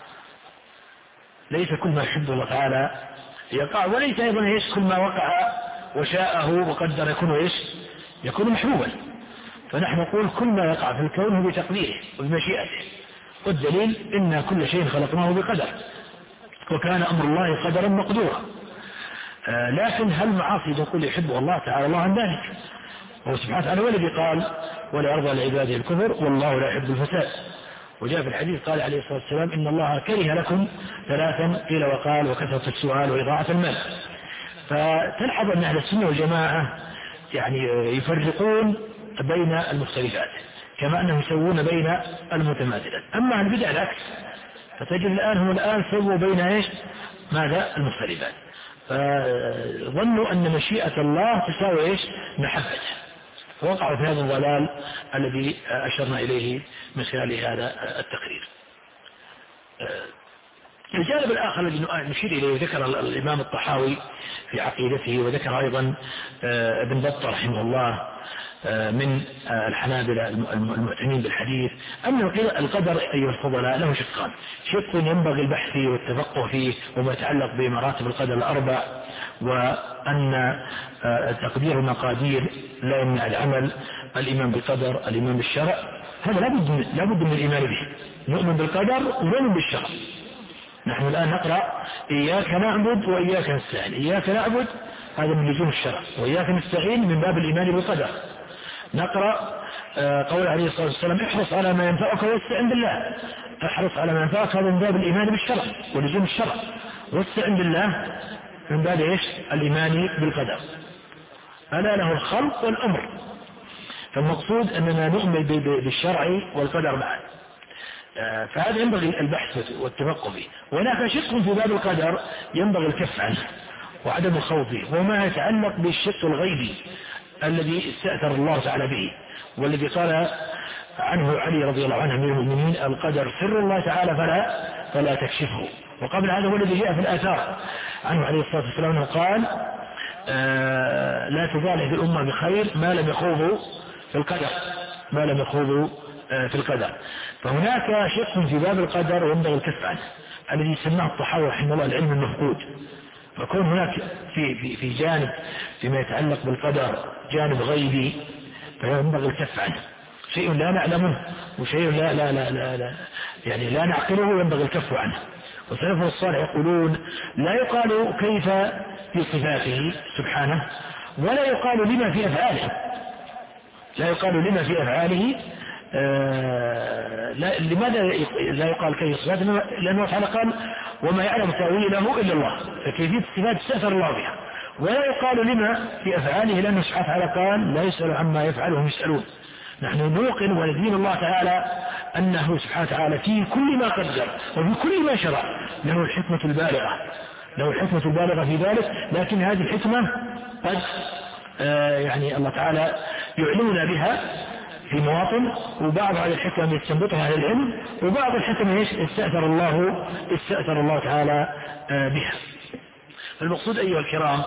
ليس كل ما يحبه الله تعالى يقع، وليس أيضا إيش؟ كل ما وقع وشاءه وقدر يكون إيش؟ يكون محبوبا. فنحن نقول كل ما يقع في الكون هو بتقديره وبمشيئته، والدليل إن كل شيء خلقناه بقدر، وكان أمر الله قدرا مقدورا. آه لكن هل معاصي نقول يحبه الله تعالى الله عن ذلك؟ هو سبحانه وتعالى والذي قال ولا يرضى لعباده الكفر والله لا يحب الفساد. وجاء في الحديث قال عليه الصلاة والسلام إن الله كره لكم ثلاثا قيل وقال وكثرة السؤال وإضاعة المال. فتلحظ أن أهل السنة والجماعة يعني يفرقون بين المختلفات كما أنهم يسوون بين المتماثلات. أما عن بدع العكس فتجد الآن هم الآن سووا بين إيش؟ ماذا؟ المختلفات. فظنوا أن مشيئة الله تساوي إيش؟ محبته، فوقعوا في هذا الضلال الذي أشرنا إليه من خلال هذا التقرير. الجانب الآخر الذي نشير إليه ذكر الإمام الطحاوي في عقيدته، وذكر أيضا ابن بطة رحمه الله من الحنابلة المعتنين بالحديث، أن القدر أيها الفضلاء له شقان: شق ينبغي البحث فيه والتفقه فيه وما يتعلق بمراتب القدر الأربع، وأن تقدير المقادير لا يمنع العمل، الإيمان بالقدر، الإيمان بالشرع، هذا لابد من, لابد من الإيمان به. نؤمن بالقدر ونؤمن بالشرع. نحن الآن نقرأ إياك نعبد وإياك نستعين. إياك نعبد هذا من لزوم الشرع، وإياك نستعين من باب الإيمان بالقدر. نقرأ قول عليه الصلاة والسلام احرص على ما ينفعك واستعن بالله. احرص على ما ينفعك هذا من باب الإيمان بالشرع ولزوم الشرع، واستعن بالله من باب إيش؟ الإيمان بالقدر. ألا له الخلق والأمر. فالمقصود أننا نؤمن بالشرع والقدر معا. فهذا ينبغي البحث والتفقه فيه. وهناك شق في باب القدر ينبغي الكف عنه وعدم الخوض فيه، وما يتعلق بالشق الغيبي الذي استأثر الله تعالى به، والذي قال عنه علي رضي الله عنه من المؤمنين: القدر سر الله تعالى فلا فلا تكشفه. وقبل هذا هو الذي جاء في الآثار عنه عليه الصلاة والسلام أنه قال: آه لا تزال في الأمة بخير ما لم يخوضوا في القدر ما لم يخوضوا في القدر. فهناك شق في باب القدر وينبغي الكف عنه الذي سماه الطحاوي رحمه الله العلم المفقود. فكون هناك في, في, في جانب فيما يتعلق بالقدر جانب غيبي فينبغي الكف عنه، شيء لا نعلمه وشيء لا لا لا لا, لا يعني لا نعقله ينبغي الكف عنه. وسلفه الصالح يقولون: لا يقال كيف في صفاته سبحانه، ولا يقال لما في أفعاله. لا يقال لما في أفعاله آه لا لماذا لا يقال كيف صفاته؟ لأنه تعالى قال: وما يعلم تأويله إلا الله. فكيفية الصفات استأثر الله بها. ولا يقال لما في أفعاله لأنه سبحانه وتعالى قال: لا يسأل عما يفعل وهم يسألون. نحن نوقن وندين الله تعالى أنه سبحانه وتعالى في كل ما قدر وفي كل ما شرع له الحكمة البالغة له الحكمة البالغة في ذلك. لكن هذه الحكمة قد آه يعني الله تعالى يعلمنا بها في مواطن، وبعض هذه الحكم يستنبطها أهل العلم، وبعض الحكم ايش استأثر الله استأثر الله تعالى بها. المقصود أيها الكرام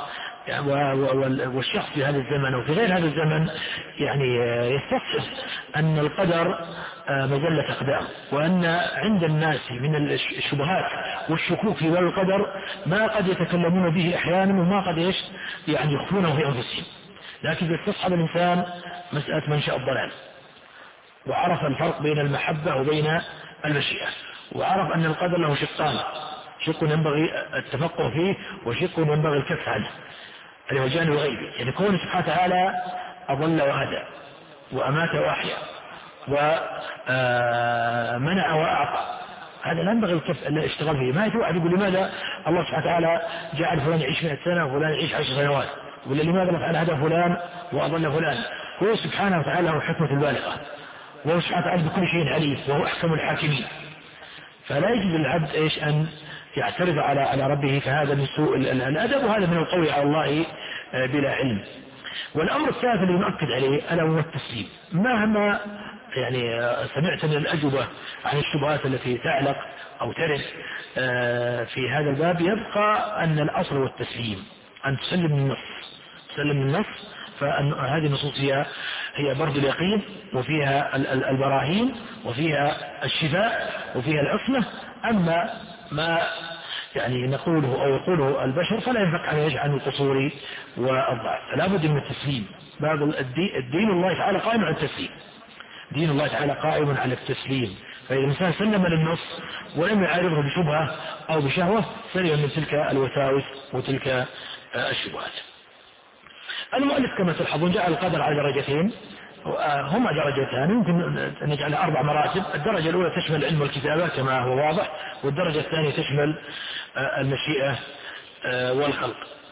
والشخص في هذا الزمن وفي غير هذا الزمن يعني يستصحب أن القدر مجلة أقدام، وأن عند الناس من الشبهات والشكوك في باب القدر ما قد يتكلمون به أحيانا وما قد ايش يعني يخفونه في أنفسهم. لكن يستصحب الإنسان مسألة منشأ الضلال، وعرف الفرق بين المحبة وبين المشيئة، وعرف أن القدر له شقان: شق ينبغي التفقه فيه وشق ينبغي الكف عنه، اللي هو جانب غيبي. يعني كون سبحانه وتعالى أضل وهدى وأمات وأحيا ومنع وأعطى هذا لا ينبغي الكف الاشتغال فيه. ما يتوعد يقول لماذا الله سبحانه وتعالى جعل فلان يعيش مئة سنة وفلان يعيش عشر سنوات، ولا لماذا فعل هذا فلان وأضل فلان. هو سبحانه وتعالى هو حكمة البالغة، وهو سبحانه وتعالى بكل شيء عليم، وهو أحكم الحاكمين. فلا يجوز للعبد ايش ان يعترض على على ربه، فهذا من سوء الادب، وهذا من القول على الله بلا علم. والامر الثالث الذي نؤكد عليه الا هو التسليم. مهما يعني سمعت من الاجوبه عن الشبهات التي تعلق او ترد في هذا الباب، يبقى ان الاصل هو التسليم، ان تسلم النص، تسلم النص. فهذه النصوص هي هي برد اليقين، وفيها البراهين، وفيها الشفاء، وفيها العصمة. أما ما يعني نقوله أو يقوله البشر فلا ينفك عن يجعل القصور والضعف. فلا بد من التسليم. باب الدين, الدين الله تعالى قائم على التسليم، دين الله تعالى قائم على التسليم. فإذا الإنسان سلم للنص ولم يعارضه بشبهة أو بشهوة سلم من تلك الوساوس وتلك الشبهات. المؤلف كما تلحظون جعل القدر على درجتين، هما درجتان يمكن نجعلها أربع مراتب. الدرجة الأولى تشمل علم الكتابة كما هو واضح، والدرجة الثانية تشمل المشيئة والخلق.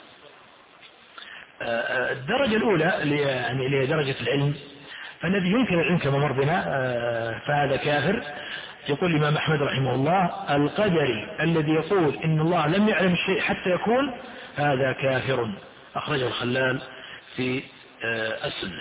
الدرجة الأولى اللي يعني اللي هي درجة العلم، فالذي ينكر العلم كما مر بنا فهذا كافر. يقول الإمام أحمد رحمه الله: القدري الذي يقول إن الله لم يعلم الشيء حتى يكون هذا كافر. أخرجه الخلال في السنة.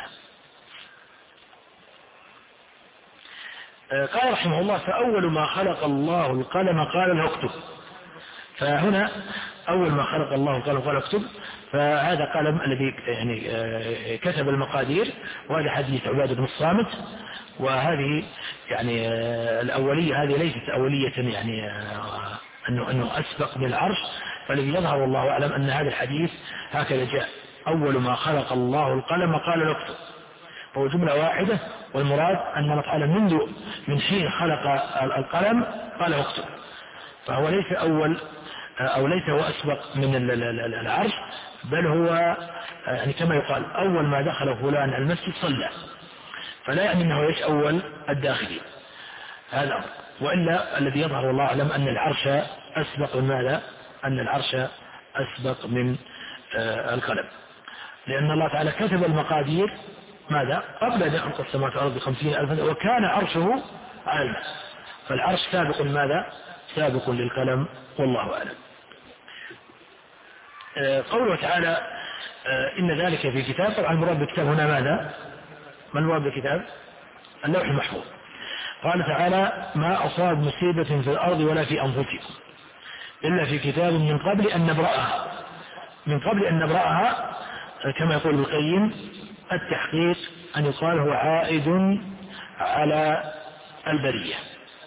قال رحمه الله: فأول ما خلق الله القلم قال له اكتب. فهنا أول ما خلق الله القلم قال اكتب، فهذا قلم الذي يعني كتب المقادير، وهذا حديث عبادة بن الصامت. وهذه يعني الأولية هذه ليست أولية يعني أنه, أنه أسبق بالعرش، فالذي يظهر والله أعلم أن هذا الحديث هكذا جاء: أول ما خلق الله القلم قال له اكتب. فهو جملة واحدة، والمراد أن الله تعالى منذ من حين خلق القلم قال له اكتب. فهو ليس أول أو ليس هو أسبق من العرش، بل هو يعني كما يقال أول ما دخل فلان المسجد صلى، فلا يعني أنه ايش أول الداخلين هذا. وإلا الذي يظهر والله أعلم أن العرش أسبق من ماذا؟ أن العرش أسبق من آه القلم، لأن الله تعالى كتب المقادير ماذا؟ قبل أن يخلق السماوات والأرض بخمسين ألفا، وكان عرشه على الماء، فالعرش سابق ماذا؟ سابق للقلم، والله أعلم. آه قوله تعالى: آه إن ذلك في كتاب. طبعا المراد بالكتاب هنا ماذا؟ ما المراد بالكتاب؟ اللوح المحفوظ. قال تعالى: ما أصاب مصيبة في الأرض ولا في أنفسكم إلا في كتاب من قبل أن نبرأها. من قبل أن نبرأها كما يقول ابن القيم التحقيق أن يقال هو عائد على البرية.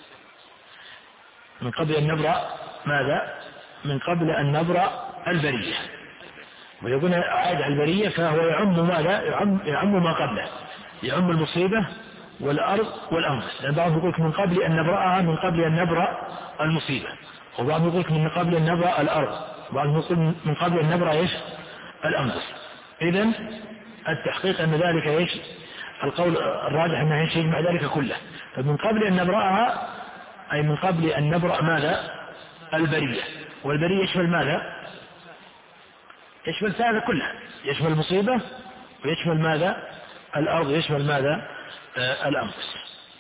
من قبل أن نبرأ ماذا؟ من قبل أن نبرأ البرية. ويقول عائد على البرية فهو يعم ماذا؟ يعم, يعم ما قبله، يعم المصيبة والأرض والأنفس. لأن بعضهم يقول من قبل أن نبرأها من قبل أن نبرأ المصيبة، وبعضهم يقول من قبل أن نبرأ الأرض، وبعضهم يقول من قبل أن نبرأ إيش؟ الأنفس. إذن التحقيق أن ذلك إيش؟ القول الراجح أنه إيش يجمع ذلك كله. فمن قبل أن نبرأها أي من قبل أن نبرأ ماذا؟ البرية. والبرية يشمل ماذا؟ يشمل هذا كله، يشمل المصيبة ويشمل ماذا؟ الأرض، يشمل ماذا؟ آه الأنفس.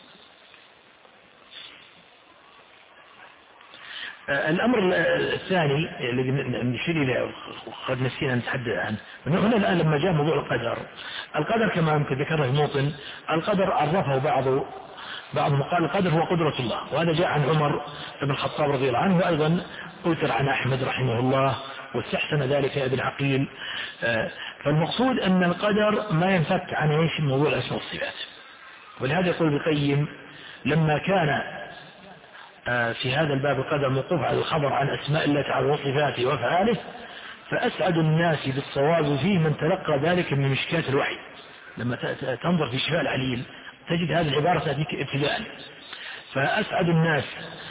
آه الأمر الثاني الذي نشير إليه قد نسينا نتحدث عنه، هنا الآن لما جاء موضوع القدر. القدر كما يمكن ذكره في موطن، القدر عرفه بعض بعضهم قال القدر هو قدرة الله، وهذا جاء عن عمر بن الخطاب رضي الله عنه، وأيضا أوتر عن أحمد رحمه الله، واستحسن ذلك ابن عقيل. آه فالمقصود أن القدر ما ينفك عن ايش؟ موضوع الأسماء والصفات. ولهذا يقول ابن القيم لما كان آه في هذا الباب القدر موقوف على الخبر عن أسماء الله تعالى وصفاته وأفعاله، فأسعد الناس بالصواب فيه من تلقى ذلك من مشكات الوحي. لما تنظر في شفاء العليل تجد هذه العبارة تأتيك ابتداء. فأسعد الناس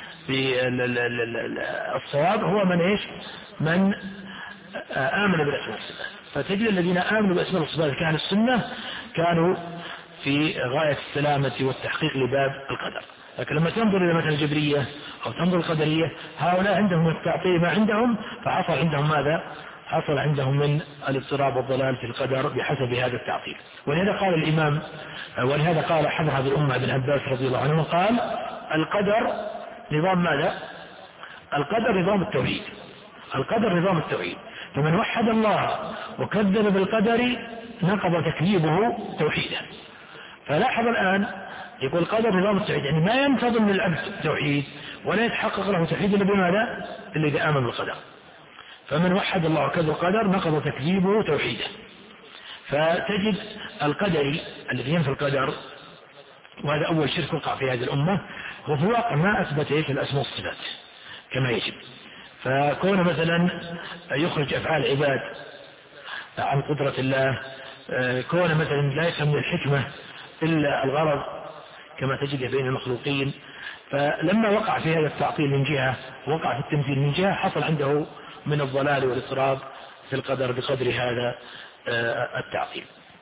بالصواب هو من ايش؟ من آمن بالأسماء والصفات. فتجد الذين آمنوا بالأسماء والصفات كأهل السنة كانوا في غاية السلامة والتحقيق لباب القدر. لكن لما تنظر إلى مثلا الجبرية أو تنظر القدرية هؤلاء عندهم التعطيل ما عندهم، فحصل عندهم ماذا؟ حصل عندهم من الاضطراب والضلال في القدر بحسب هذا التعطيل. ولهذا قال الإمام ولهذا قال حبر هذه الأمة ابن عباس رضي الله عنه قال القدر نظام ماذا؟ القدر نظام التوحيد. القدر نظام التوحيد، فمن وحد الله وكذب بالقدر نقض تكذيبه توحيدا. فلاحظ الآن يقول القدر نظام التوحيد، يعني ما ينتظم للعبد توحيد ولا يتحقق له توحيد إلا بماذا؟ إلا إذا آمن بالقدر. فمن وحد الله وكذب القدر نقض تكذيبه توحيدا. فتجد القدري الذي ينفي القدر، وهذا أول شرك وقع في هذه الأمة، وفي الواقع ما أثبت إيش الأسماء والصفات كما يجب. فكون مثلا يخرج أفعال عباد عن قدرة الله، كون مثلا لا يفهم من الحكمة إلا الغرض كما تجد بين المخلوقين، فلما وقع في هذا التعطيل من جهة وقع في التمثيل من جهة حصل عنده من الضلال والاضطراب في القدر بقدر هذا التعطيل.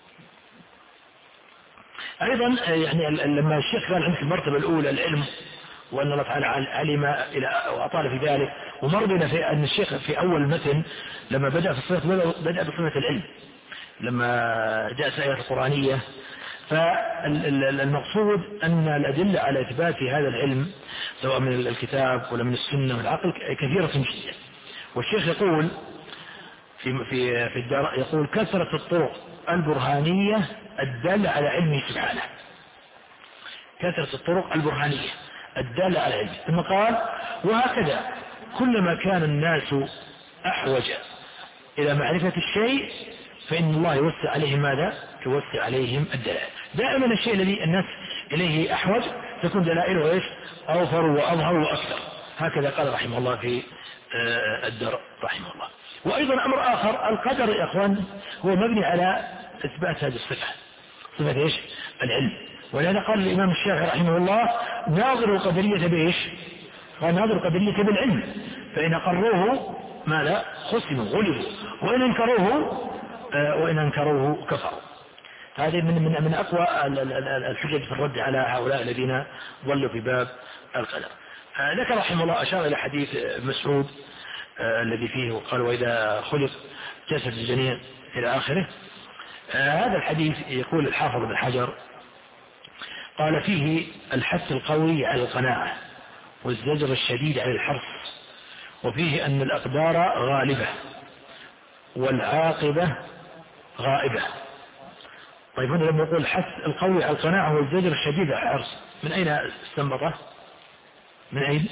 أيضا يعني لما الشيخ قال عندك المرتبة الأولى العلم وأن الله تعالى علم إلى وأطال في ذلك، ومر بنا في أن الشيخ في أول المتن لما بدأ في الصفة بدأ بصفة العلم لما جاءت الآيات القرآنية. فالمقصود أن الأدلة على إثبات هذا العلم سواء من الكتاب ولا من السنة والعقل كثيرة جدا. والشيخ يقول في في في الدار يقول كثرة الطرق البرهانية الدالة على علمه سبحانه. كثرة الطرق البرهانية الدالة على علمه. ثم قال وهكذا كلما كان الناس أحوج إلى معرفة الشيء فإن الله يوسع عليهم ماذا؟ يوسع عليهم الدلائل. دائما الشيء الذي الناس إليه أحوج تكون دلائله إيش؟ أوفر وأظهر وأكثر. هكذا قال رحمه الله في الدر رحمه الله. وأيضا أمر آخر، القدر يا أخوان هو مبني على إثبات هذه الصفة، صفة إيش؟ العلم. ولهذا قال الإمام الشافعي رحمه الله ناظر القدرية بإيش؟ قال ناظر القدرية بالعلم، فإن أقروه ماذا؟ خصموا غلبوا، وإن انكروه آه وإن انكروه كفروا. هذه من من من أقوى الحجج في الرد على هؤلاء الذين ضلوا في باب القدر. آه ذكر رحمه الله أشار إلى حديث مسعود آه الذي فيه وقال وإذا خلق جسد الجنين إلى آخره. آه هذا الحديث يقول الحافظ بن حجر قال فيه الحث القوي على القناعة والزجر الشديد على الحرص، وفيه أن الأقدار غالبة والعاقبة غائبة. طيب هنا لما يقول الحث القوي على القناعة والزجر الشديد على الحرص من أين استنبطه؟ من أين؟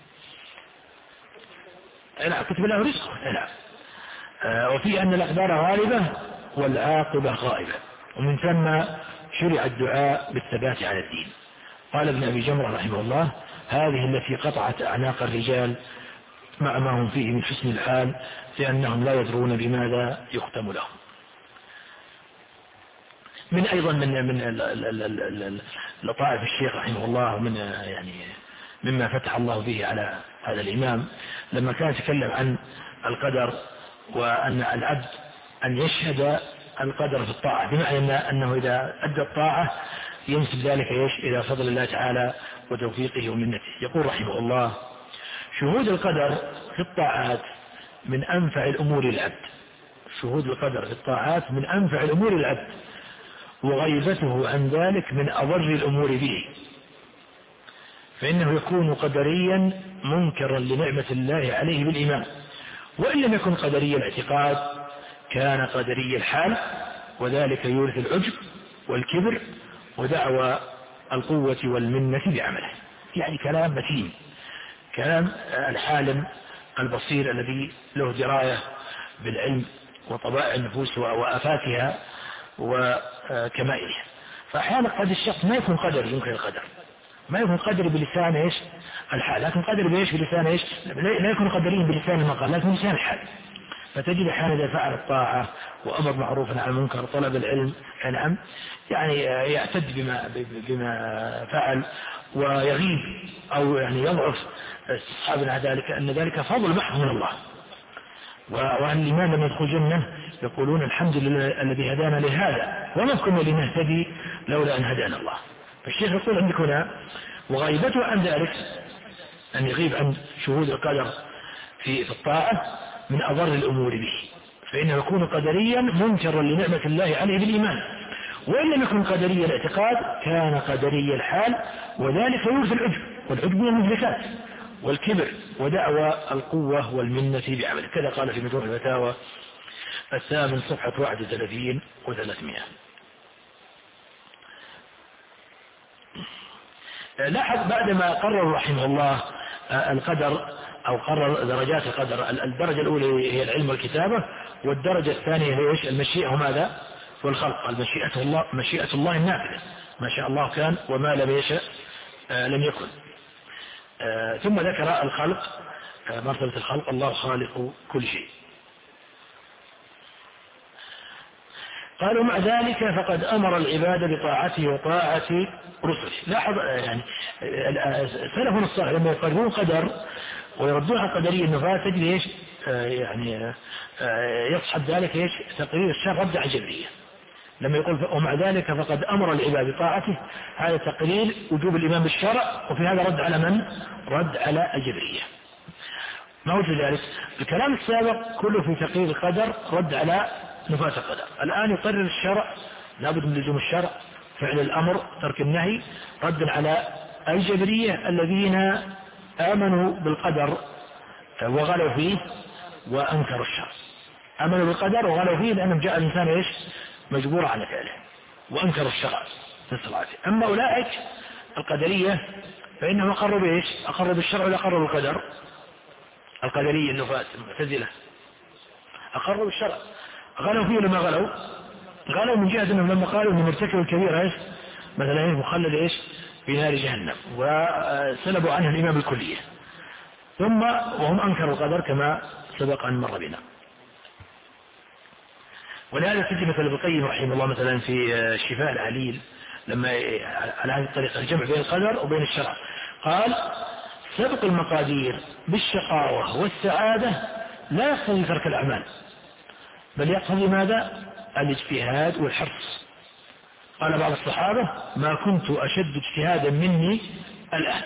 لا كتب له رزقه. لا آه وفيه أن الأقدار غالبة والعاقبة غائبة، ومن ثم شرع الدعاء بالثبات على الدين. قال ابن أبي جمرة رحمه الله هذه التي قطعت أعناق الرجال مع ما هم فيه من حسن الحال لأنهم لا يدرون بماذا يختم لهم. من أيضا من من لطائف الشيخ رحمه الله ومن يعني مما فتح الله به على هذا الإمام لما كان يتكلم عن القدر وأن العبد أن يشهد القدر في الطاعة، بمعنى أنه إذا أدى الطاعة ينسب ذلك إيش إلى فضل الله تعالى وتوفيقه ومنته. يقول رحمه الله شهود القدر في الطاعات من أنفع الأمور للعبد. شهود القدر في الطاعات من أنفع الأمور للعبد، وغيبته عن ذلك من أضر الأمور به، فإنه يكون قدريا منكرا لنعمة الله عليه بالإيمان، وإن لم يكن قدري الاعتقاد كان قدري الحال، وذلك يورث العجب والكبر ودعوى القوة والمنة بعمله. يعني كلام متين، كلام الحالم البصير الذي له دراية بالعلم وطبائع النفوس وآفاتها وكمائلها. فأحيانا قد الشخص ما يكون قدر ينكر القدر، ما يكون قدري بلسان ايش الحال، لكن قدري بايش بلسان ايش لا يكون قدرين بلسان المقال لكن بلسان الحال. فتجد احيانا اذا فعل الطاعه وامر معروفا عن المنكر طلب العلم نعم يعني يعتد بما بما فعل ويغيب او يعني يضعف استصحابنا ذلك ان ذلك فضل محض من الله. وأن الإيمان لما يدخل الجنة يقولون الحمد لله الذي هدانا لهذا وما كنا لنهتدي لولا أن هدانا الله. فالشيخ يقول عندك هنا وغيبته عن ذلك أن يغيب عن شهود القدر في في الطاعة من أضر الأمور به، فإنه يكون قدريا منكرا لنعمة الله عليه بالإيمان. وإن لم يكن قدري الاعتقاد كان قدري الحال، وذلك يورث العجب، والعجب من المهلكات، والكبر، ودعوى القوة والمنة بعمله. كذا قال في مجموع الفتاوى الثامن صفحة واحد وثلاثين وثلاثمائة. لاحظ بعدما قرر رحمه الله القدر أو قرر درجات القدر، الدرجة الأولى هي العلم والكتابة، والدرجة الثانية هي إيش؟ المشيئة وماذا؟ والخلق. المشيئة الله، مشيئة الله النافذة، ما شاء الله كان وما لم يشأ آه لم يكن. آه ثم ذكر الخلق، آه مرتبة الخلق، الله خالق كل شيء. قالوا مع ذلك فقد أمر العباد بطاعته وطاعة رسله. لاحظ يعني سلفنا الصالح لما يقررون قدر ويردون على قدرية النفاة تجد ايش؟ آه يعني آه يصحب ذلك ايش؟ تقرير الشرع رد على الجبرية. لما يقول ومع ذلك فقد أمر العباد بطاعته، هذا تقرير وجوب الإيمان بالشرع، وفي هذا رد على من؟ رد على الجبرية. ما وجه ذلك؟ الكلام السابق كله في تقرير القدر رد على نفاة القدر. الآن يقرر الشرع، لابد من لزوم الشرع، فعل الأمر، ترك النهي، رد على الجبرية الذين آمنوا بالقدر وغلوا فيه وأنكروا الشرع. آمنوا بالقدر وغلوا فيه لأنهم جاء الإنسان إيش؟ مجبور على فعله، وأنكروا الشرع في الصلاة. أما أولئك القدرية فإنهم أقروا بإيش؟ أقروا بالشرع ولا أقروا بالقدر؟ القدرية النفاة المعتزلة أقروا بالشرع، غلوا فيه لما غلوا؟ غلوا من جهة أنهم لما قالوا أنهم ارتكبوا الكبيرة إيش؟ مثلا إيش؟ مخلد إيش؟ في نار جهنم، وسلبوا عنه الإمام الكلية، ثم وهم أنكروا القدر كما سبق أن مر بنا. ولهذا تجد مثل ابن القيم رحمه الله مثلا في شفاء العليل لما على هذه الطريقة الجمع بين القدر وبين الشرع، قال سبق المقادير بالشقاوة والسعادة لا يقتضي ترك الأعمال، بل يقتضي ماذا؟ الاجتهاد والحرص. قال بعض الصحابة ما كنت أشد اجتهادا مني الآن.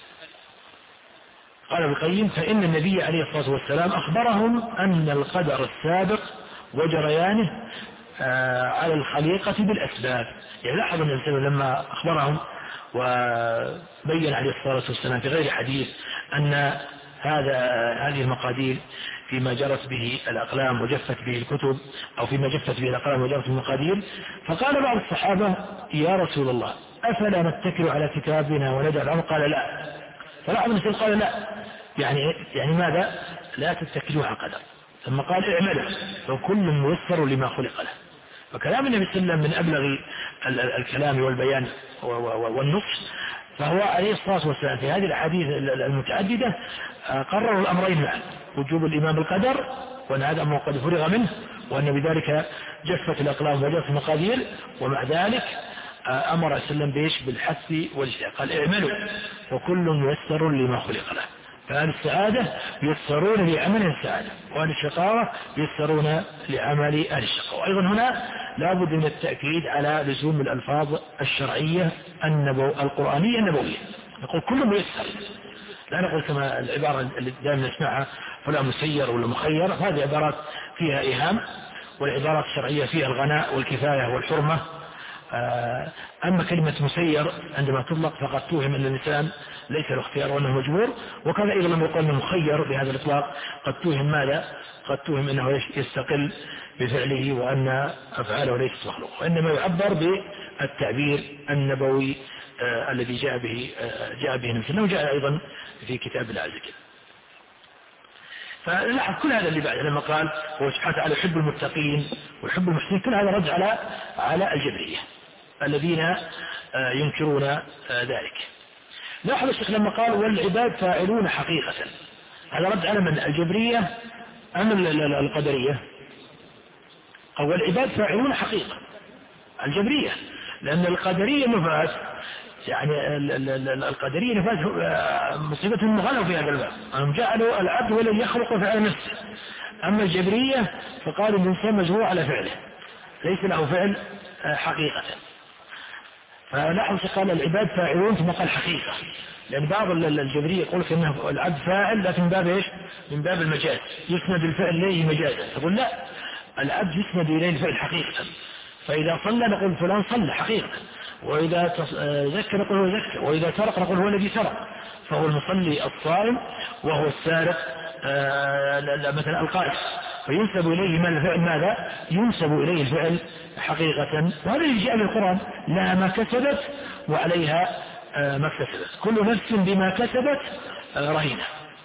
قال ابن القيم فإن النبي عليه الصلاة والسلام أخبرهم أن القدر السابق وجريانه آه على الخليقة بالأسباب. يعني لاحظ أن الإنسان لما أخبرهم وبين عليه الصلاة والسلام في غير حديث أن هذا هذه المقادير فيما جرت به الأقلام وجفت به الكتب، أو فيما جفت به الأقلام وجرت المقادير، فقال بعض الصحابة يا رسول الله أفلا نتكل على كتابنا وندع الأمر؟ قال لا. فلاحظ النبي قال لا، يعني يعني ماذا؟ لا تتكلوا على القدر. ثم قال اعملوا وكل ميسر لما خلق له. فكلام النبي صلى الله عليه وسلم من أبلغ الكلام والبيان والنصح، فهو عليه الصلاة والسلام في هذه الأحاديث المتعددة قرر الأمرين معا: وجوب الإيمان بالقدر، وأن هذا أمر قد فرغ منه، وأن بذلك جفت الأقلام وجفت المقادير، ومع ذلك أمر صلى الله عليه وسلم بإيش؟ بالحث والاجتهاد. قال اعملوا وكل ميسر لما خلق له. فأهل السعادة يسرون لعمل السعادة، وأهل الشقاوة يسرون لعمل أهل الشقاوة. أيضا هنا لابد من التأكيد على لزوم الألفاظ الشرعية النبو القرآنية النبوية. نقول كل ميسر، لا نقول كما العبارة اللي دائما نسمعها فلان مسير ولا مخير، هذه عبارات فيها إيهام، والعبارات الشرعية فيها الغناء والكفاية والحرمة. أما كلمة مسير عندما تطلق فقد توهم أن الإنسان ليس له اختيار وأنه مجبور، وكذا أيضا لما يقول أنه مخير بهذا الإطلاق قد توهم ماذا؟ قد توهم أنه يستقل بفعله وأن أفعاله ليست مخلوقة، وإنما يعبر بالتعبير النبوي آه الذي جاء به آه جاء به النبي، وجاء أيضا في كتاب العزكي. فلاحظ كل هذا اللي بعد لما قال هو سبحانه وتعالى يحب المتقين ويحب المحسنين، كل هذا رد على على الجبرية الذين آه ينكرون آه ذلك. لاحظ الشيخ لما قال والعباد فاعلون حقيقة، هذا رد على من؟ الجبرية أم القدرية؟ أو العباد فاعلون حقيقة الجبرية، لأن القدرية نفاس، يعني القدرية نفاس مصيبة غلوا في هذا الباب، أنهم جعلوا العبد ولن يخلق فعل نفسه. أما الجبرية فقالوا الإنسان مجبور على فعله، ليس له فعل حقيقة. فلاحظ قال العباد فاعلون ثم قال حقيقة، لأن بعض الجبرية يقول أنه العبد فاعل لكن من باب إيش؟ من باب المجاز، يسند الفعل إليه مجازا. يقول لا، العبد يسند إليه الفعل حقيقة، فإذا صلى نقول فلان صلى حقيقة، وإذا ذكر نقول هو ذكر، وإذا سرق نقول هو الذي سرق، فهو المصلي الصائم وهو السارق آه مثلا القائم، فينسب إليه ما الفعل ماذا؟ ينسب إليه الفعل حقيقة. وهذا اللي جاء في القرآن، لها ما كسبت وعليها آه ما اكتسبت، كل نفس بما كسبت آه رهينة.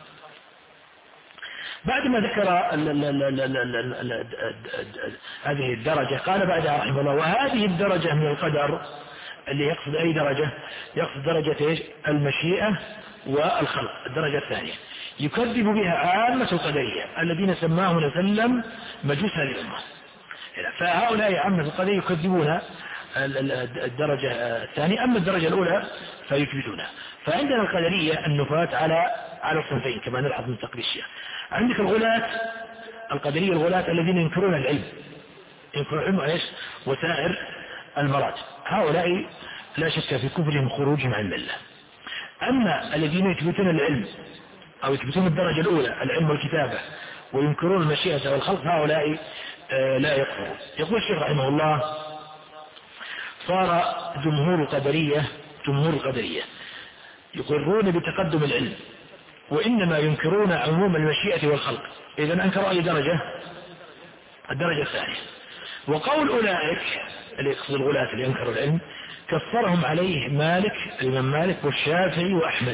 بعد ما ذكر ال ال ال ال ال ال ال ال هذه الدرجة قال بعدها رحمه الله: وهذه الدرجة من القدر، اللي يقصد أي درجة؟ يقصد درجة إيش؟ المشيئة والخلق، الدرجة الثانية يكذب بها عامة القدرية الذين سماهم وسلم مجوس هذه الأمة. فهؤلاء عامة القدرية يكذبون الدرجة الثانية، أما الدرجة الأولى فيثبتونها. فعندنا القدرية النفاة على على صنفين كما نلحظ من تقرير الشيخ. عندك الغلاة القدرية، الغلاة الذين ينكرون العلم، ينكرون العلم ايش؟ وسائر المراتب، هؤلاء لا شك في كفرهم خروجهم عن الملة. أما الذين يثبتون العلم أو يثبتون الدرجة الأولى العلم والكتابة وينكرون المشيئة والخلق، هؤلاء آه لا يكفرون. يقول الشيخ رحمه الله: صار جمهور القدرية جمهور القدرية يقرون بتقدم العلم وإنما ينكرون عموم المشيئة والخلق. إذن أنكروا أي درجة؟ الدرجة الثانية. وقول أولئك اللي يقصد الغلاة اللي ينكروا العلم كفرهم عليه مالك الإمام مالك والشافعي وأحمد.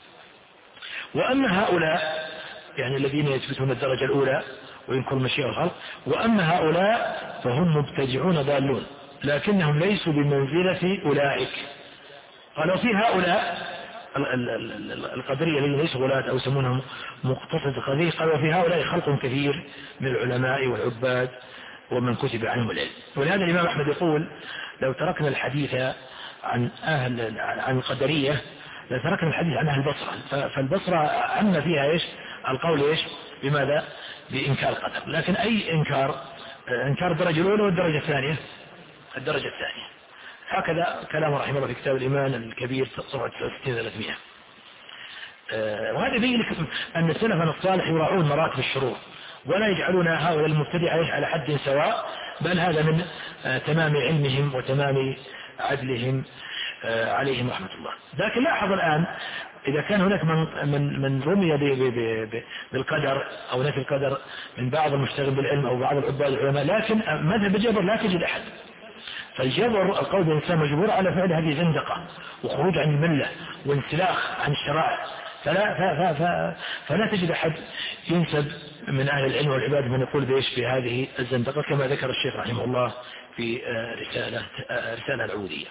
وأما هؤلاء يعني الذين يثبتون الدرجة الأولى وينكرون المشيئة والخلق، وأما هؤلاء فهم مبتدعون ضالون لكنهم ليسوا بمنزلة أولئك. قالوا في هؤلاء القدرية الذين ليسوا غلاة أو يسمونهم مقتصد القدرية، قالوا في هؤلاء خلق كثير من العلماء والعباد ومن كتب عنهم العلم. ولهذا الإمام أحمد يقول: لو تركنا الحديث عن أهل عن القدرية لتركنا الحديث عن أهل البصرة، فالبصرة عم فيها إيش؟ القول إيش؟ بماذا؟ بإنكار القدر. لكن أي إنكار؟ إنكار الدرجة الأولى والدرجة الثانية الدرجة الثانية. هكذا كلام رحمه الله في كتاب الإيمان الكبير صفحة ستين ثلاثمائة. آه وهذا يبين لك أن سلفنا الصالح يراعون مراتب الشرور ولا يجعلون هؤلاء المبتدعة على حد سواء، بل هذا من آه تمام علمهم وتمام عدلهم آه عليهم رحمة الله. لكن لاحظ الآن إذا كان هناك من من من رمي بالقدر أو نفي القدر من بعض المشتغل بالعلم أو بعض العباد العلماء، لكن مذهب الجبر لا تجد أحد. فالجبر القول بالإنسان مجبور على فعل هذه زندقة وخروج عن الملة وانسلاخ عن الشرائع، فلا, فلا, فلا, فلا تجد أحد ينسب من أهل العلم والعباد من يقول بإيش بهذه الزندقة كما ذكر الشيخ رحمه الله في رسالة رسالة العودية.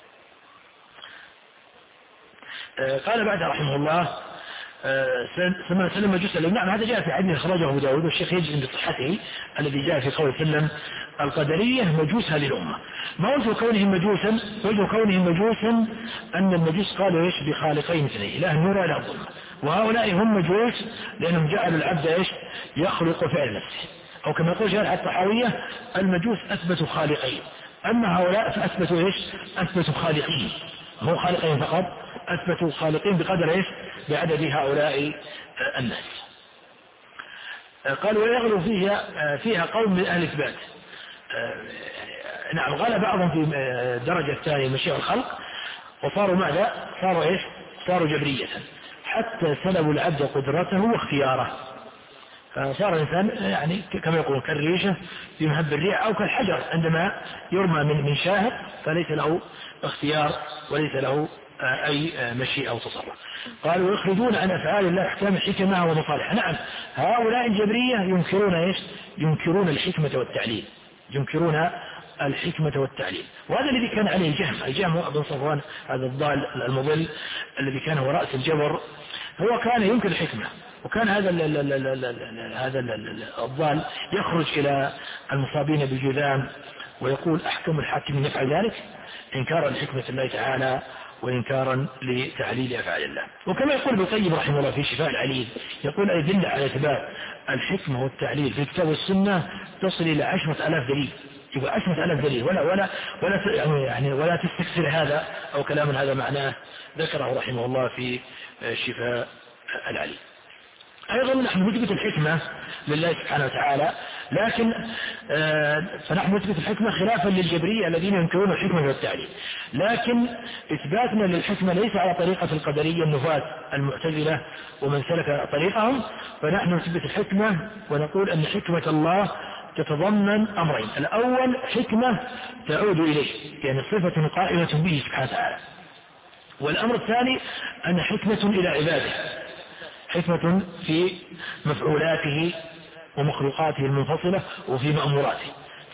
قال بعد رحمه الله: سلم سلم مجوس العلم. نعم هذا جاء في حديث أخرجه أبو داود والشيخ يجزم بصحته الذي جاء في قول سلم: القدرية مجوس هذه الأمة. ما وجه كونهم مجوسا؟ وجه كونهم مجوسا أن المجوس قالوا إيش؟ بخالقين اثنين، لا النور ولا الظلمة. وهؤلاء هم مجوس لأنهم جعلوا العبد إيش؟ يخلق فعل نفسه، أو كما يقول شارح الطحاوية: المجوس أثبتوا خالقين، أما هؤلاء فأثبتوا إيش؟ أثبتوا خالقين، مو خالقين فقط، أثبتوا خالقين بقدر إيش؟ بعدد هؤلاء الناس. قالوا ويغلو فيها فيها قوم من أهل الإثبات. نعم غلى بعضهم في درجة الثانية مشيئة الخلق وصاروا ماذا؟ صاروا إيش؟ صاروا جبرية حتى سلبوا العبد قدرته واختياره، فصار الإنسان يعني كما يقولون كالريشة في مهب الريح أو كالحجر عندما يرمى من من شاهق فليس له اختيار وليس له أي مشيئة أو تصرف. قالوا يخرجون عن أفعال الله أحكام حكمها ومصالحها. نعم هؤلاء الجبرية ينكرون إيش؟ ينكرون الحكمة والتعليل، ينكرون الحكمة والتعليل. وهذا الذي كان عليه الجهم الجهم بن صفوان هذا الضال المضل الذي كان هو رأس الجبر، هو كان ينكر الحكمة، وكان هذا ال ال ال ال ال هذا الضال يخرج إلى المصابين بالجذام ويقول أحكم الحاكمين يفعل ذلك إنكارا لحكمة الله تعالى وإنكارا لتعليل أفعال الله. وكما يقول ابن القيم رحمه الله في شفاء العليل يقول أدلة على إثبات الحكمة والتعليل في الكتاب والسنة تصل إلى عشرة آلاف دليل، يبقى أثبت على الدليل ولا ولا ولا يعني ولا تستكثر هذا أو كلام هذا معناه ذكره رحمه الله في شفاء العلي. أيضا نحن نثبت الحكمة لله سبحانه وتعالى، لكن آه فنحن نثبت الحكمة خلافا للجبرية الذين ينكرون الحكمة والتعليل، لكن إثباتنا للحكمة ليس على طريقة القدرية النفاة المعتزلة ومن سلك طريقهم، فنحن نثبت الحكمة ونقول أن حكمة الله تتضمن أمرين: الأول حكمة تعود إليه يعني صفة قائمة به سبحانه وتعالى، والأمر الثاني أن حكمة إلى عباده، حكمة في مفعولاته ومخلوقاته المنفصلة وفي مأموراته.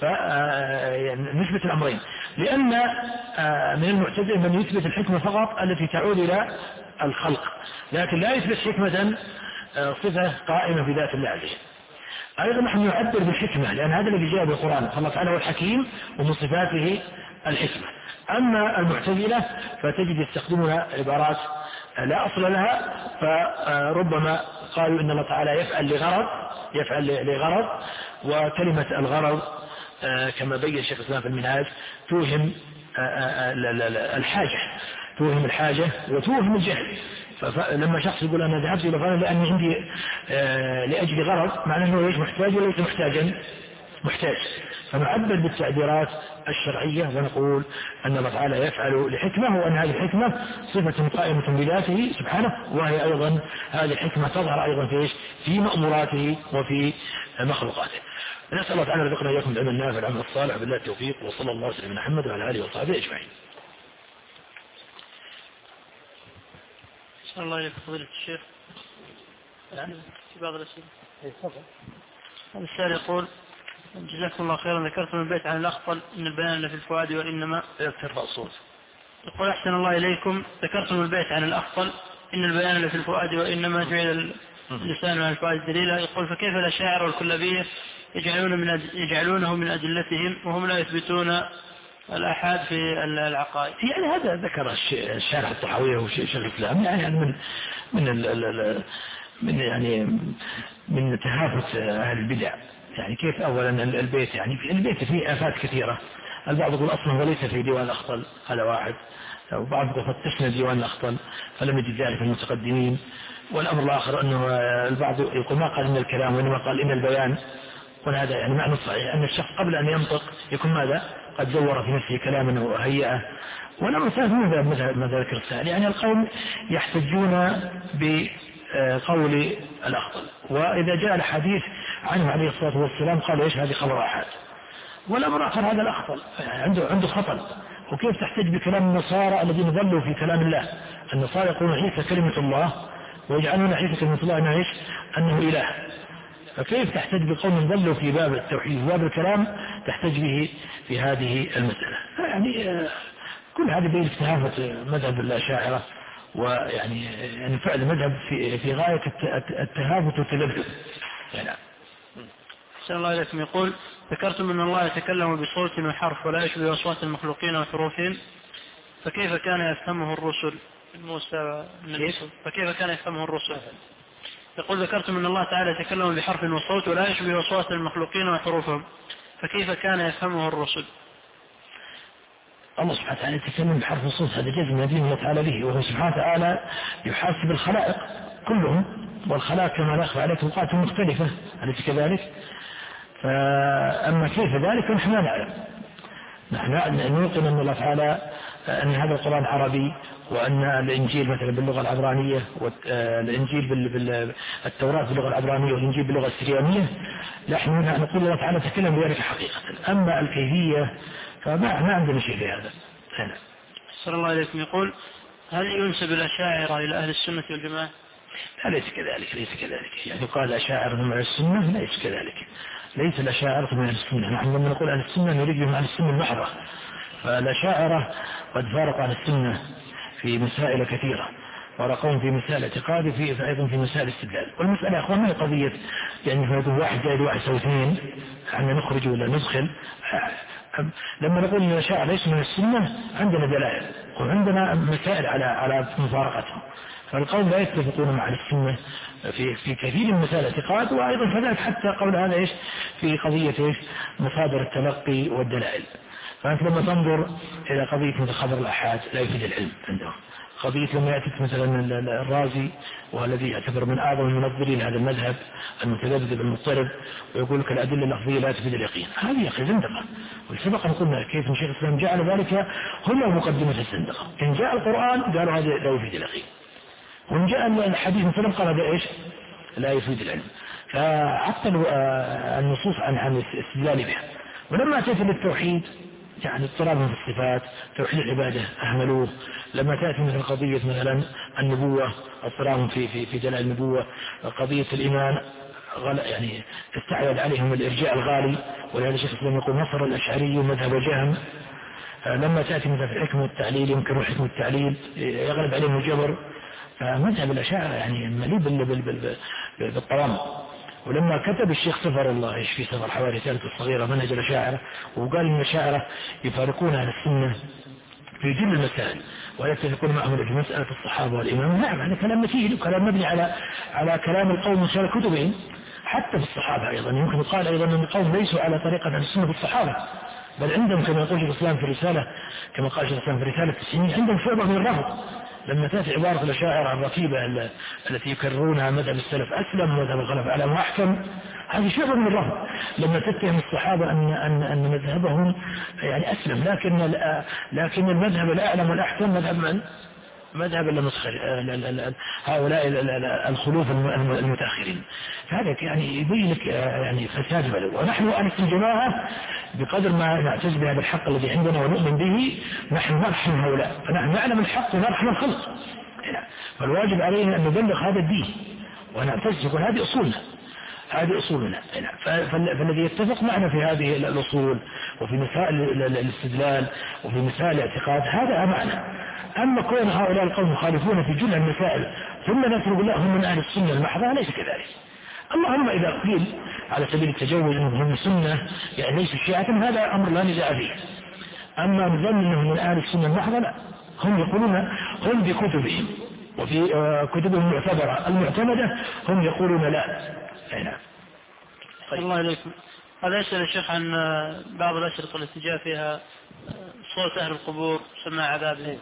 فنثبت الأمرين، لأن من المعتزلة من يثبت الحكمة فقط التي تعود إلى الخلق، لكن لا يثبت حكمة صفة قائمة بذات الله عز وجل. أيضا نحن نعبر بالحكمة لأن هذا الذي جاء بالقرآن، فالله تعالى هو الحكيم ومن صفاته الحكمة. أما المعتزلة فتجد يستخدمون عبارات لا أصل لها، فربما قالوا إن الله تعالى يفعل لغرض يفعل لغرض وكلمة الغرض كما بين شيخ الإسلام في المنهاج توهم الحاجة توهم الحاجة وتوهم الجهل. فلما شخص يقول أنا ذهبت إلى فلان لأني عندي لأجل غرض، معناه أنه ليس محتاج وليس محتاجا محتاج. فنعبر بالتعبيرات الشرعية ونقول أن الله تعالى يفعل لحكمة، وأن هذه الحكمة صفة قائمة بذاته سبحانه، وهي أيضا هذه الحكمة تظهر أيضا في في مأموراته وفي مخلوقاته. نسأل الله تعالى رزقنا إياكم العلم النافع والعمل الصالح بالله التوفيق، وصلى الله وسلم على محمد وعلى آله وصحبه أجمعين. أسأل الله إليك فضيلة الشيخ في بعض الأسئلة. السائل يقول: جزاكم الله خيرا، ذكرتم البيت عن الأخطل إن البيان لفي الفؤاد وإنما يرتفع الصوت. يقول: أحسن الله إليكم، ذكرتم البيت عن الأخطل إن البيان لفي الفؤاد وإنما جعل اللسان عن الفؤاد دليلا. يقول: فكيف الأشاعرة والكلابية يجعلون من يجعلونه من أدلتهم وهم لا يثبتون الآحاد في العقائد؟ يعني هذا ذكر الشارح الطحاوية وشيخ الإسلام، يعني من من ال ال من يعني من تهافت أهل البدع. يعني كيف أولا البيت يعني في البيت فيه آفات كثيرة. البعض يقول أصلا وليس في ديوان الأخطل، هذا واحد، وبعض يقول فتشنا ديوان الأخطل فلم يجد ذلك المتقدمين. والأمر الآخر أنه البعض يقول ما قال إن الكلام وإنما قال إن البيان، وهذا يعني معنى صحيح أن الشخص قبل أن ينطق يكون ماذا قد زور في نفسه كلاما وهيئة. والأمر الثالث ماذا ذكر السائل، يعني القوم يحتجون بقول الأخطل، وإذا جاء الحديث عنه عليه الصلاة والسلام قال إيش هذه خبر أحد. والأمر آخر هذا الأخطل عنده عنده خطل. وكيف تحتج بكلام النصارى الذين ظلوا في كلام الله؟ النصارى يقولون عيسى كلمة الله ويجعلون عيسى كلمة الله أنه إيش أنه إله. فكيف تحتج بقوم ظلوا في باب التوحيد وباب الكلام تحتج به في هذه المسألة؟ يعني كل هذه بين استهافة مذهب الأشاعرة، ويعني يعني فعل مذهب في في غاية التهافت والتلذذ. يعني أحسن الله إليكم. يقول: ذكرتم أن الله يتكلم بصوت وحرف ولا يشبه أصوات المخلوقين وحروفهم، فكيف كان يفهمه الرسل موسى فكيف كان يفهمه الرسل؟ يقول: ذكرتم أن الله تعالى يتكلم بحرف وصوت ولا يشبه أصوات المخلوقين وحروفهم، فكيف كان يفهمه الرسل؟ الله سبحانه وتعالى يتكلم بحرف وصوت، هذا جزم يدين الله تعالى به، وهو سبحانه وتعالى يحاسب الخلائق كلهم، والخلائق كما لا يخفى عليك اوقات مختلفة، أليس كذلك؟ فأما كيف ذلك نحن لا نعلم. نحن نوقن أن الله تعالى أن هذا القرآن عربي، وأن الإنجيل مثلا باللغة العبرانية، والإنجيل بالتوراة باللغة العبرانية، والإنجيل باللغة السريانية. نحن نقول الله تعالى تكلم بذلك حقيقة. أما الكيفية فما ما عندنا شيء في هذا. هنا صلى الله عليه وسلم. يقول: هل ينسب الأشاعرة إلى أهل السنة والجماعة؟ لا، ليس كذلك ليس كذلك يعني قال الأشاعرة من أهل السنة، ليس كذلك. ليس الأشاعرة من أهل السنة. نحن لما نقول أهل السنة نريد بهم أهل السنة المحضة، فالأشاعرة قد فارق عن السنة في مسائل كثيرة، ورقون في مسائل اعتقاد، في أيضا في مسائل استدلال. والمسألة يا أخوان ما هي قضية يعني يقول واحد زائد واحد يساوي اثنين، احنا نخرج ولا ندخل. لما نقول ان الأشاعرة ليس من السنة عندنا دلائل وعندنا مسائل على على مفارقتهم. فالقوم لا يتفقون مع السنة في في كثير من مسائل الاعتقاد، وأيضا كذلك حتى قول هذا إيش في قضية إيش مصادر التلقي والدلائل. فأنت لما تنظر إلى قضية مثل خبر الآحاد لا يفيد العلم عندهم. قضية لما يأتيك مثلا الرازي والذي يعتبر من أعظم المنظرين هذا المذهب المتذبذب المضطرب ويقول لك الأدلة اللفظية لا تفيد اليقين، هذه يا أخي زندقة. والسبق أن قلنا كيف شيخ الإسلام جعل ذلك هم مقدمة الزندقة. إن جاء القرآن قالوا هذا لا يفيد اليقين، وإن جاء الحديث مثلا قال هذا إيش لا يفيد العلم، فعطلوا النصوص عن عن الاستدلال بها. ولما أتيت للتوحيد يعني اضطراب في الصفات، توحيد العبادة أهملوه. لما تأتي مثل قضية مثلا النبوة اضطراب في في في دلائل النبوة، قضية الإيمان يعني استعيد عليهم الإرجاء الغالي، ولهذا الشيخ الإسلام يقول نصر الأشعري مذهب جهم. لما تأتي مثل في حكم التعليل يمكن حكم التعليل يغلب عليهم الجبر، فمذهب الأشاعرة يعني مليء بالطوام. ولما كتب الشيخ سفر الله ايش في سفر حوالي ثالثة الصغيرة منهج الأشاعرة، وقال ان الأشاعرة يفارقون على السنة في جل المسائل ولا يتفقون معهم في مسألة الصحابة والإمام. نعم هذا كلام متين وكلام مبني على على كلام القوم من خلال كتبهم. حتى في الصحابة أيضا يمكن يقال أيضا أن القوم ليسوا على طريقة أهل السنة في الصحابة، بل عندهم كما يقول شيخ الإسلام في رسالة كما قال شيخ الإسلام في رسالة التسعين عندهم شعبة من الرفض. لما تأتي عبارة الأشاعرة الرتيبة التي يكررونها مذهب السلف أسلم ومذهب الخلف أعلم وأحكم، هذه شعبة من الرفض. لما تتهم الصحابة أن أن أن مذهبهم يعني أسلم، لكن لكن المذهب الأعلم والأحكم مذهب من؟ مذهب هؤلاء الخلوف المتأخرين. فهذا يعني يبين لك يعني فساد بلد. ونحن أهل الجماعة بقدر ما نعتز بهذا الحق الذي عندنا ونؤمن به نحن نرحم هؤلاء، فنحن نعلم الحق ونرحم الخلق. فالواجب علينا أن نبلغ هذا الدين ونعتز يقول هذه أصولنا هذه أصولنا. فالذي يتفق معنا في هذه الأصول وفي مسائل الاستدلال وفي مسائل الاعتقاد هذا معنا. أما كون هؤلاء القوم يخالفون في جل المسائل ثم نترك الله هم من أهل السنة المحضة ليس كذلك. اللهم إذا قيل على سبيل التجوز أنهم من السنة يعني ليسوا شيعة هذا أمر لا نزاع فيه. أما نظن أنهم من أهل السنة المحضة لا، هم يقولون هم بكتبهم وفي كتبهم المعتبرة المعتمدة هم يقولون لا. نعم. طيب. الله عليكم. هذا يسأل الشيخ عن بعض الأشرطة التي جاء فيها صوت أهل القبور سماع عذابهم.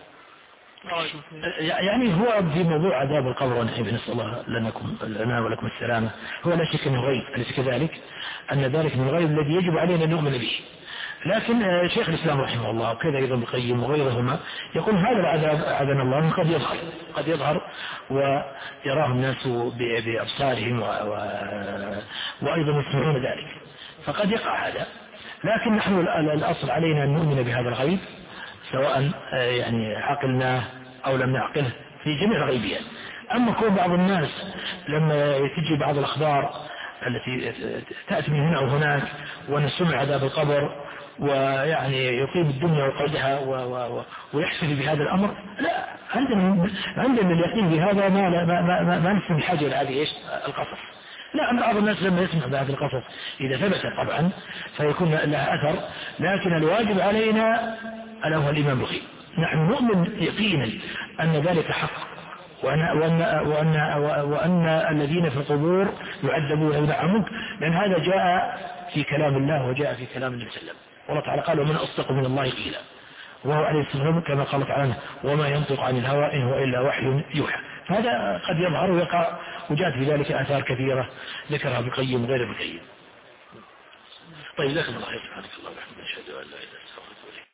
يعني هو في موضوع عذاب القبر ونحن نسأل الله لنكم لنا ولكم السلامة، هو لا شك انه غيب، أليس كذلك؟ أن ذلك من الغيب الذي يجب علينا أن نؤمن به. لكن شيخ الإسلام رحمه الله وكذا أيضا ابن القيم وغيرهما يقول هذا العذاب أعاذنا الله قد يظهر قد يظهر ويراه الناس بأبصارهم و... و... وأيضا يسمعون ذلك، فقد يقع هذا. لكن نحن الأصل علينا أن نؤمن بهذا الغيب سواء يعني عقلناه أو لم نعقله في جميع الغيبيات. أما كون بعض الناس لما تجي بعض الأخبار التي تأتي من هنا وهناك ونسمع عذاب القبر ويعني يقيم الدنيا وقعدها ويحسن بهذا الأمر، لا، عندنا عندنا اليقين بهذا ما ما ما ما, ما نسمع بحاجة إلى هذه القصص. لا، عند بعض الناس لما يسمع بهذه القصص إذا ثبت طبعا فيكون لها أثر، لكن الواجب علينا ألا هو الإيمان بالغيب. نحن نؤمن يقينا أن ذلك حق، وأن, وأن, وأن, وأن الذين في القبور يعذبون وينعمون، لأن هذا جاء في كلام الله وجاء في كلام النبي صلى الله عليه وسلم. والله تعالى قال ومن أصدق من الله قيلا، وهو عليه السلام كما قال تعالى وما ينطق عن الهوى إن هو إلا وحي يوحى. فهذا قد يظهر ويقع، وجاءت في ذلك آثار كثيرة ذكرها ابن القيم وغير ابن القيم. طيب، لكن الله سبحانه الله وبحمده أشهد أن لا إله إلا الله.